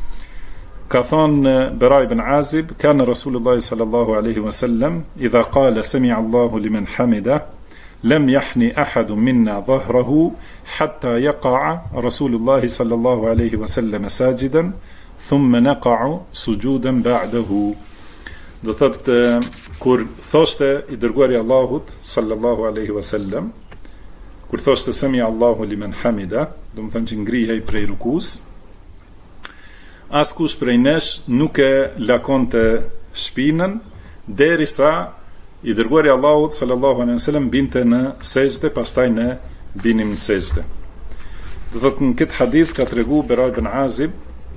Ka thonë Bara ibn Azib, kana Rasulullah sallallahu alaihi wasallam idha qala sami'a Allahu liman hamida lam yahni ahadun minna dhahrahu hatta yaqa'a Rasulullah sallallahu alaihi wasallam sajidan thumma naqa'u sujudan ba'dahu. Do thotë kur thoshte i dërguari i Allahut sallallahu alaihi wasallam, kur thoshte sami'a Allahu liman hamida, do të thonë që ngrihej prej rukus, askush prej nesh nuk e lakonte shpinën derisa i dërguari Allahut sallallahu alaihi wasallam binte në sejdë, pastaj ne binim në sejdë. Do thotë në këtë hadith ka treguar Bara ibn Azib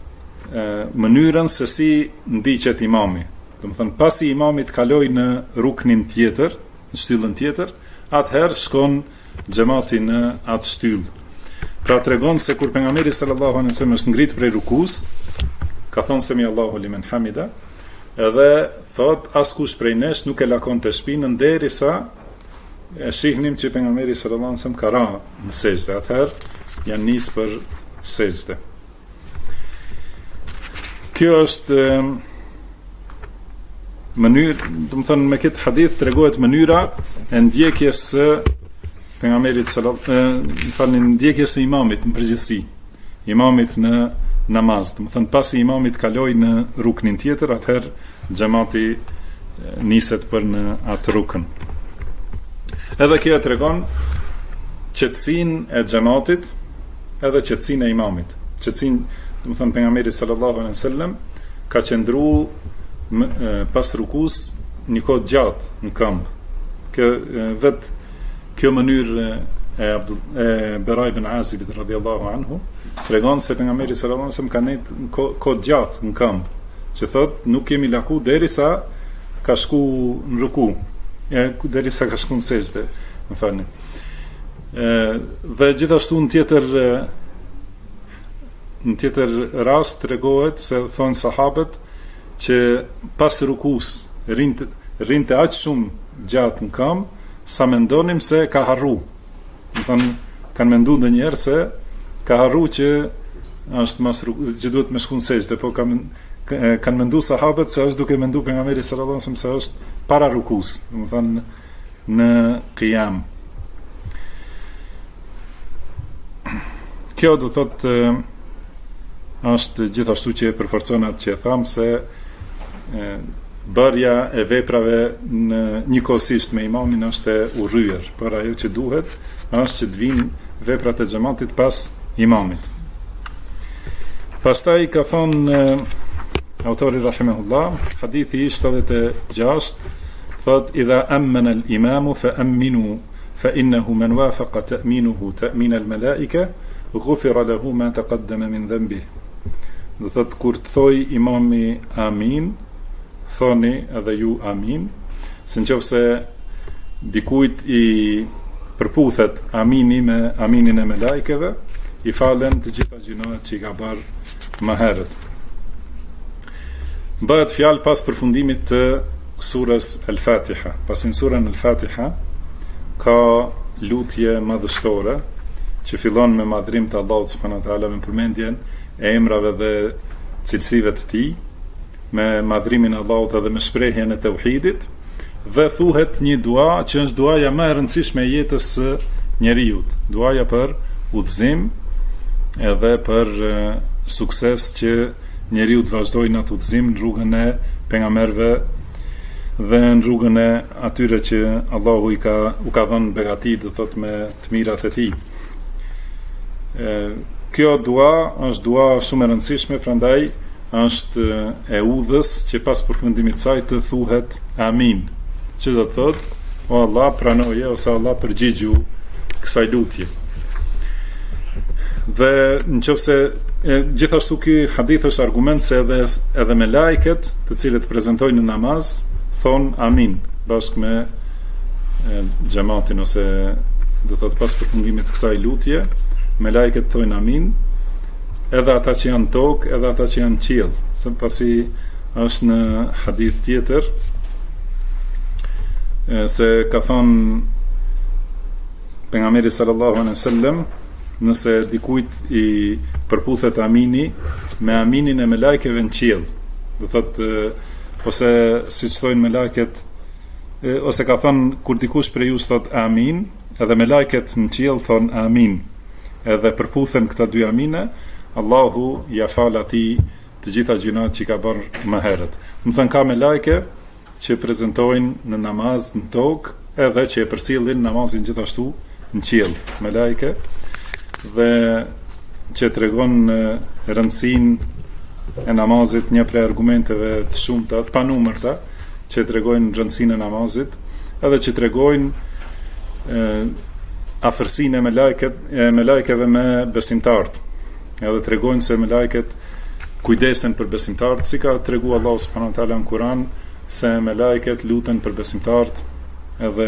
mënyrën se si ndiqet imami. Do të thonë pasi imami të kaloj në ruknin tjetër, në shtyllën tjetër, atëherë shkon xhamati në atë shtyllë. Pra tregon se kur pejgamberi sallallahu alaihi wasallam është ngrit prej rukus, ka thonë semi Allahu liman hamida, edhe thot askush prej nesh nuk e lakonte shpinën derisa e shihnim që pejgamberi sallallahu alaihi wasallam ka ra në sejdë. Atëherë janë nisë për sejdë. Kjo është mënyrë, do të thënë me këtë hadith tregohet mënyra e ndjekjes së pejgamberit ndjekjes së imamit në përgjithësi, imamit në namaz, do të thënë pasi imamit kaloi në ruknin tjetër, atëherë xhamati niset për në atë rukn. Edhe kjo tregon qetësinë e xhamatit, edhe qetësinë e imamit. Qetësinë, do të thënë pejgamberi sallallahu alaihi wasallam ka qëndruar pas rukus një kohë gjatë në këmbë. Kjo mënyrë e Bara ibn Azibit radhiyallahu anhu tregon se pejgamberi sallallahu alaihi wasallam ka nejt kohë gjatë në këmbë, që thot nuk kemi laku derisa ka shku në ruku, derisa ka shku në sejdë, më falni. Dhe gjithashtu në tjetër rast tregohet se thonë sahabët që pas rukus rinte aq shumë gjatë në këmbë sa mendonim se ka harru. Do thonë kanë menduar ndonjëherë se ka harru që është mas rukus, që duhet me shku në sejdë, po kanë menduar sahabët se është duke menduar pejgamberi sallallahu alajhi wasallam se është para rukus, do të thonë në qiyam. Kjo do thotë është gjithashtu që e përforcon atë që e tham se bërja e veprave në njëkohësisht me imamin është e urryer, por ajo që duhet është që të vinë veprat e xhamatit pas imamit. Pastaj ka thonë autori rahimahullah, hadithi 76, thot idha amana al-imamu fa aminu fa innahu man wafaqa ta'minuhu ta'min al-malaika ghufira lahu ma taqaddama min dhanbihi. Do thot kur të thoj imami amin, thoni edhe ju amin, se nëse dikujt i përputhet amini me aminin e melajkeve, i falen të gjitha gjinohet që i ka bërë më herët. Bëhet fjalë pas përfundimit të surës Al-Fatiha. Pasin surën Al-Fatiha ka lutje madhështore që fillon me madhrim të Allahut subhanahu wa taala, me përmendjen e emrave dhe cilësive të tij, me madhrimin e Allahut edhe me shprehjen e tauhidit, dhe thuhet një dua që është duaja më e rëndësishme e jetës së njeriu, duaja për udhëzim edhe për sukses, që njeriu të vazhdojë në atë udhëzim në rrugën e pejgamberëve dhe në rrugën e atyre që Allahu u ka dhënë begati, do thot me të mirat e tij. Kjo dua është dua shumë e rëndësishme, prandaj është e udhës që pas përfundimit të saj të thuhet amin, që do të thotë o Allah pranoje ose Allah përgjigju kësaj lutje. Dhe nëse gjithashtu ky hadith është argument se edhe me lajket të cilët prezantojnë në namaz thon amin bashkë me xhamatin, ose do të thotë pas përfundimit të kësaj lutje me lajket thojnë amin, edhe ata që janë tokë, edhe ata që janë qiell, se pasi është në hadith tjetër se ka thonë pejgamberi sallallahu alaihi wasallam, nëse dikujt i përputhet amini me aminin e melajkeve në qiell, do thotë ose siç thonë melajket, ose ka thonë kur dikush prej ju thot amin, edhe melajket në qiell thon amin, edhe përputhen këta dy amine, Allahu ja fal atij të gjitha gjunat që ka bërë më herët. Më thënë ka me lajke që prezentojnë në namaz në tokë, edhe që e përcjellin namazin gjithashtu në qiell me lajke, dhe që tregon rëndësinë e namazit, një prej argumenteve të shumta, të panumërta, që tregojnë rëndësinë e namazit, edhe që tregojnë afërsinë e melajkeve me besimtarët, edhe tregojnë se melajket kujdesen për besimtarët, si ka tregu Allahu subhanahu wa taala në Kur'an se melajket luten për besimtarët, edhe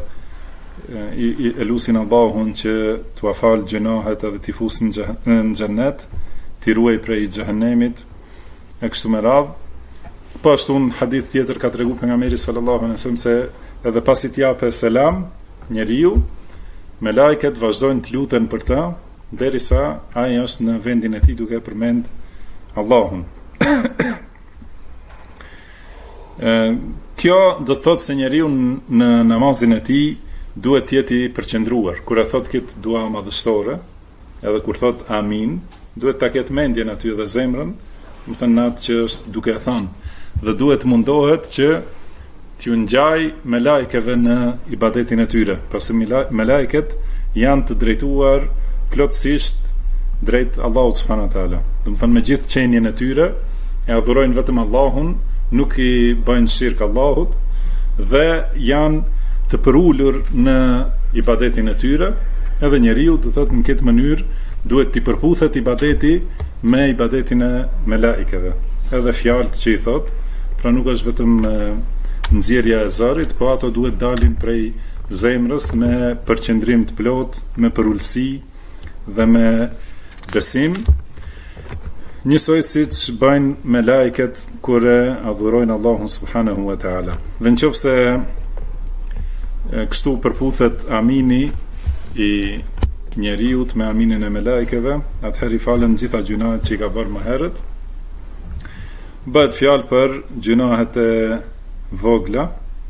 i lusin Allahun që t'u falë gjinohet edhe t'i fusin në xhennet, t'i ruaj prej xhehenemit, e kështu me radhë. Po ashtu në hadith tjetër ka tregu pejgamberi sallallahu alaihi wasallam se edhe pasi t'jape selam njeriu, melajket vazhdojnë të luten për ta, derisa ai është në vendin e tij duke përmend Allahun. Kjo do të thotë se njeriu në namazin e tij duhet të jetë i përqendruar. Kur e thot këtë dua madhështore, edhe kur thot amin, duhet ta ketë mendjen aty dhe zemrën, do të thënë atë që është duke e thënë, dhe duhet mundohet që t'ju ngjaj me lajkeve në ibadetin e tyre, pasi me lajket janë të drejtuar plotësisht drejt Allahut subhanahu wa taala. Do të thënë me gjithë qenien e tyre e adhurojnë vetëm Allahun, nuk i bëjnë shirk Allahut dhe janë të përulur në ibadetin e tyre, edhe njeriu do thotë në këtë mënyrë duhet t'i përputhet ibadeti me ibadetin e melaikeve. Edhe fjalët që i thot, pra nuk është vetëm nxjerrja e zërit, po ato duhet dalin prej zemrës me përqendrim të plot, me përulësi dhe me besim, njësoj siç bëjnë melaiket kur e adhurojnë Allahun subhanahu wa taala. Dhe nëse kështu përputhet amini i njeriut me aminin e melaikeve, atëherë i falen gjitha gjunahet që i ka bërë më herët. Bëhet fjalë për gjunahet e vogla,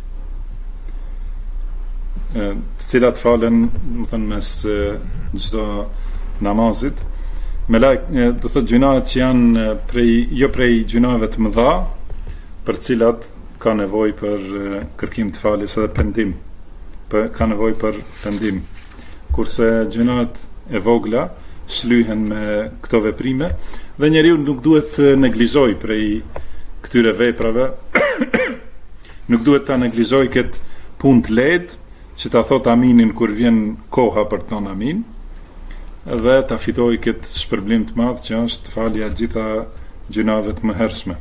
të cilat falen, do thënë, mes çdo namazit. Do thotë gjunahet që janë jo prej gjunave të mëdha, për cilat ka nevojë për kërkim të faljes edhe pendim. Ka nevojë për pendim. Kurse gjunahet e vogla shlyhen me këto veprime dhe njeriu nuk duhet të neglizhoj prej këtyre veprave. Nuk duhet ta neglizhoj këtë punë të lehtë që ta thot aminin kur vjen koha për të thënë amin, dhe ta fitoj këtë shpërblim të madh që është falja e gjitha gjunave të mëhershme.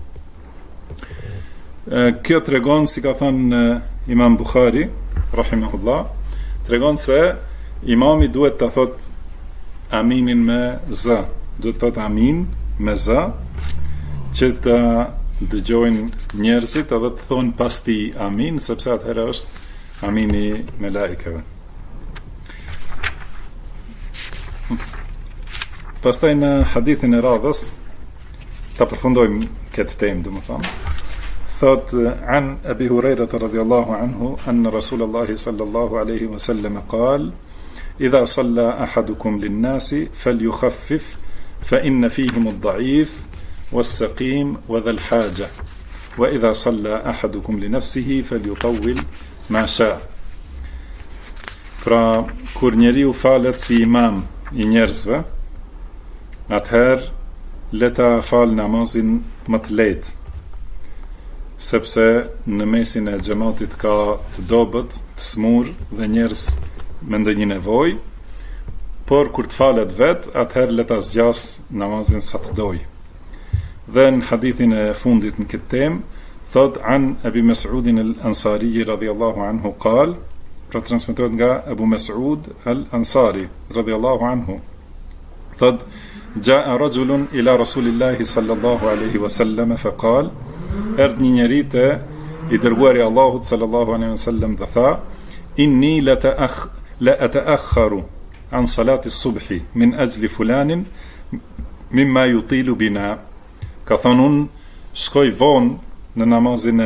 Kjo tregon, si ka thënë Imam Bukhari rahimahullah, tregon se imami duhet ta thot aminin me z, duhet të thot amin me z, që të dëgjojnë njerëzit edhe të thonë pas ti amin, sepse atëherë është amini me laikeve. Pastaj në hadithin e radhës ta përfundojmë këtë temë, domethënë. Thot an Abi Huraira radhiyallahu anhu anna Rasulullah sallallahu alaihi wasallam qal idha salla ahadukum lin-nasi falyukhaffif fa inna fihim ad-da'if was-saqim wa dhal-haja wa idha salla ahadukum li nafsihi falyutawwil ma sha. Pra kur njeriu falet si imam i njerëzve, atëherë leta fal namazin më të lehtë, sepse në mesin e xhamatit ka të dobët, të smur dhe njerëz me ndonjë nevojë, por kur të falet vet, atëherë leta zgjas namazin sa të doj. Dhe në hadithin e fundit në këtë temë, thot an Abi Mas'udin al-Ansari radhiyallahu anhu qal, pra transmetohet nga Abu Mas'ud al-Ansari radhiyallahu anhu, thot جاء رجل إلى رسول الله صلى الله عليه وسلم فقال erdh një njeri te i dërguari i Allahut sallallahu alaihi wasallam dhe tha inni la ata'akhkharu an salati as-subhi min ajli fulanin mimma yutilu bina. Ka thonë unë shkoj vonë në namazin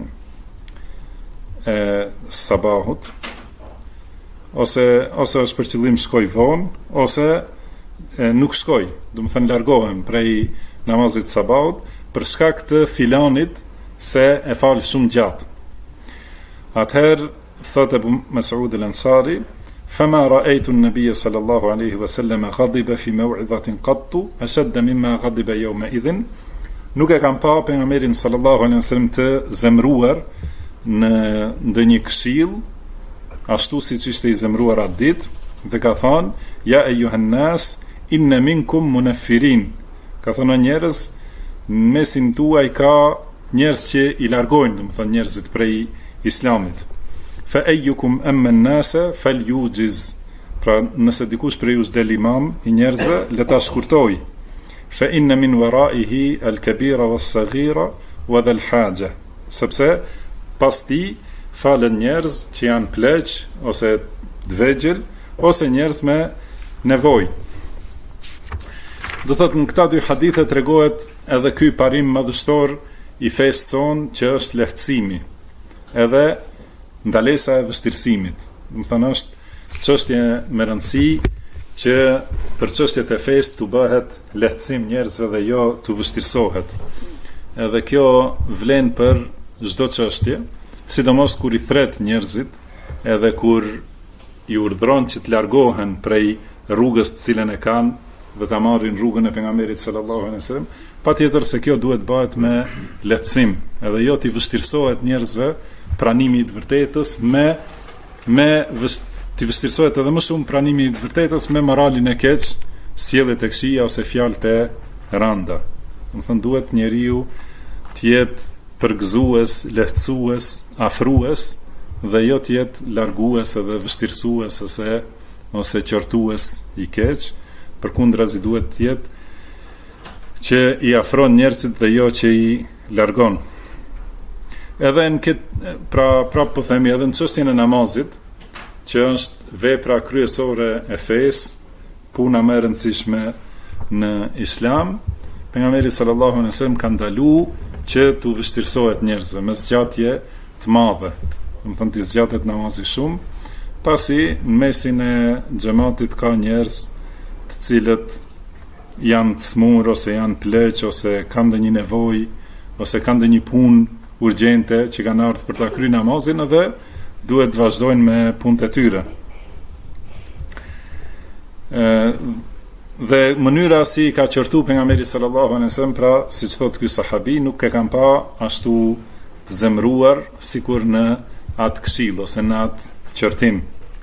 e sabahut, ose është për qëllim shkoj vonë, ose nuk shkoj, do të thënë largohem prej namazit sabahut për shkak të filanit se e fal shumë gjatë. Atëherë thot Abu Mas'ud al-Ansari fama ra'aytu an-nabiy sallallahu alaihi wasallam ghadiba fi maw'izatin qattu ashadda mimma ghadiba yawma idhin. Nuk e kam pa pejgamberin sallallahu alaihi wasallam të zemruar në ndonjë këshill ashtu siç ishte i zemruar atë ditë, dhe ka thënë ja ayyuhan nas inna minkum munaffirin. Ka thënë njerëz, në mesin tuaj ka njerëz që i largojnë, do të thonë njerëzit prej islamit. Fa ayyukum amma an-nasa falyujiz. Pra nëse dikush prej jush del imam i njerëzve, le ta shkurtoj. Fa inna min waraihi al-kabira was-saghira wa dhal-haja. Sepse pas ti falen njerëz që janë pleq ose të vegjël ose njerëz me nevojë. Do thotë në këta dy hadithe tregohet edhe ky parim madhështor i fesë son që është lehtësimi, edhe ndalesa e vështirësimit. Do të thonë është çështje me rëndësi që për çështjet e fesë të bëhet lehtësim njerëzve dhe jo të vështirësohet. Edhe kjo vlen për çdo çështje, sidomos kur i thret njerëzit, edhe kur i urdhron që të largohen prej rrugës të cilën e kanë dhe ta marrin rrugën e pejgamberit sallallahu alaihi wasallam, patjetër se kjo duhet bëhet me lehtësim, edhe jo t'i vështirësohet njerëzve pranimi i të vërtetës t'i vështirësohet edhe më shumë pranimi i të vërtetës me moralin e keq, sjelljet e këqija ose fjalët e rënda. Do të thonë duhet njeriu të jetë përgëzues, lehtësues, afrues dhe jo të jetë largues edhe vështirësues ose qortues i keq, përkundrazi duhet të jetë që i afron njerëzit dhe jo që i largon. Edhe në këtë, pra po themi edhe në çështjen e namazit, që është vepra kryesore e fesë, puna më e rëndësishme në Islam, pejgamberi sallallahu alaihi wasallam ka ndaluar që të vështirësohet njerëzve me zgjatje të madhe. Do të thonë të zgjatet namazi shumë, pasi në mesin e xhamatit ka njerëz të cilët janë të smur ose janë pleq ose kanë ndonjë nevojë ose kanë ndonjë punë urgjente që kanë ardhur për ta kryer namazin edhe duhet të vazhdojnë me punët e tyre. Dhe mënyra si ka qortu pejgamberi sallallahu alaihi wasallam, pra siç thotë ky sahabi, nuk e kanë pa ashtu të zemruar sikur në atë këshill ose në atë qortim.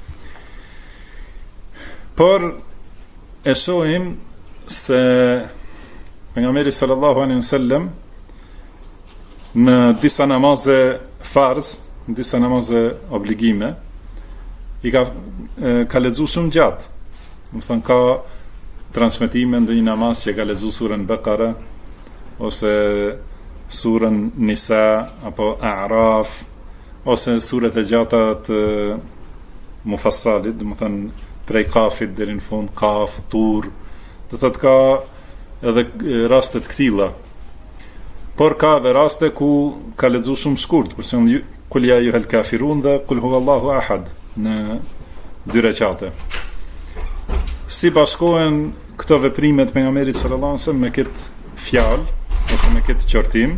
Por e shohim se pejgamberi sallallahu alaihi wasallam në disa namaze farz, në disa namaze obligime, i ka lexuar shumë gjatë. Do të thonë ka transmetime në një namaz që ka lexuar surën Bekara ose surën Nisa apo A'raf ose suret e gjata të Mufassalit, do të thonë prej Kafit deri në fund, Kaf, Tur. Do thotë ka edhe raste të këtilla. Por ka edhe raste ku ka lexuar shumë shkurt, për shembull Kul ya ayyuhal kafirun dhe Kul huwallahu ahad në 2 rekate. Si bashkohen këto veprime të pejgamberit sallallahu alaihi wasallam me këtë fjalë ose me këtë qortim?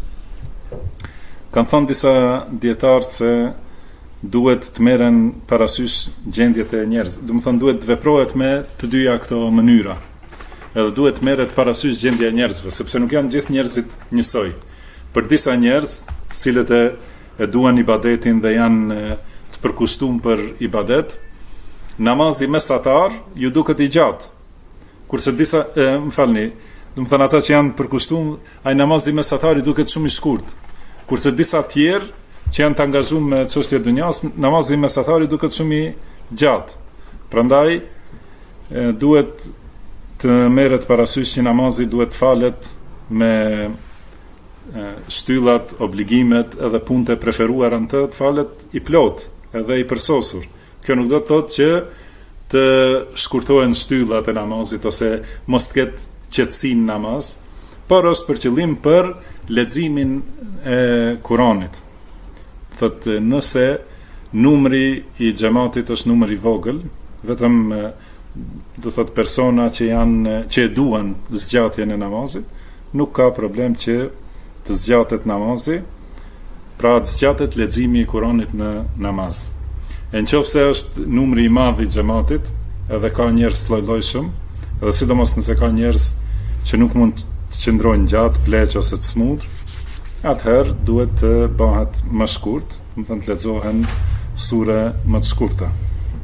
Kanë thënë disa dietarë se duhet të merren parasysh gjendjet e njerëzve. Do të thonë duhet të veprohet me të dyja këto mënyra. Edhe duhet të merret parasysh gjendja e njerëzve, sepse nuk janë gjithë njerëzit njësoj. Për disa njerëz, të cilët e duan ibadetin dhe janë të përkushtuar për ibadet, namazi mesatar ju duket i gjatë. Kurse disa, do të thënë ata që janë përkushtuar, ai namazi mesatar i duket shumë i shkurt. Kurse disa tjerë që janë të angazhuar me çështje dunjas, namazi mesatar i duket shumë i gjatë. Prandaj duhet të merret parasysh që namazi duhet falet me shtyllat, obligimet edhe punët e preferuara në të falet i plot edhe i përsosur. Kjo nuk do të thotë që të shkurtohen shtyllat e namazit ose mos të ketë qetësinë në namaz, por është për qëllim për leximin e Kuranit. Thotë nëse numri i xhamatit është numër i vogël, vetëm do thotë persona që e duan zgjatjen e namazit, nuk ka problem që të zgjatet namazi, pra të zgjatet leximi i Kuranit në namaz. E nëse është numri i madh i xhamatit, edhe ka njerëz lloj-llojshëm, edhe sidomos nëse ka njerëz që nuk mund të qëndrojnë gjatë, pleq ose të smur, atëherë duhet të bëhet më shkurt, do të thonë të lexohen sure më të shkurta.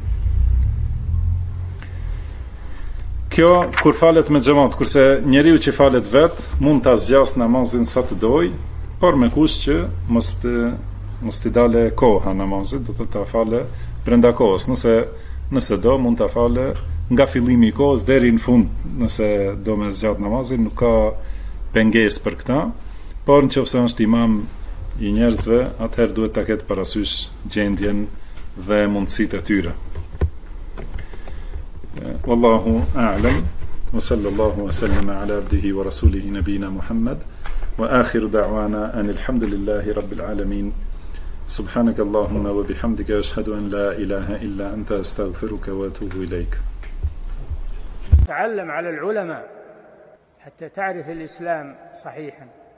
Kjo kur falet me xhamat, kurse njeriu që falet vet mund ta zgjas namazin sa të doj, por me kusht që mos t'i dale koha namazit, do të ta fale brenda kohës. Nëse do mund ta fale nga fillimi i kohës deri në fund, nëse do me zgjat namazin, nuk ka pengesë për këtë, por nëse është imam i njerëzve, atëherë duhet ta ketë parasysh gjendjen dhe mundësitë e tyre. Wallahu a'lam wa sallallahu wa sallama ala abdihi wa rasulihi nabina Muhammad wa akhiru da'wana anil hamdulillahi rabbil alamin سبحانك اللهم وبحمدك أشهد أن لا إله إلا أنت أستغفرك وأتوب إليك. تعلم على العلماء حتى تعرف الإسلام صحيحا.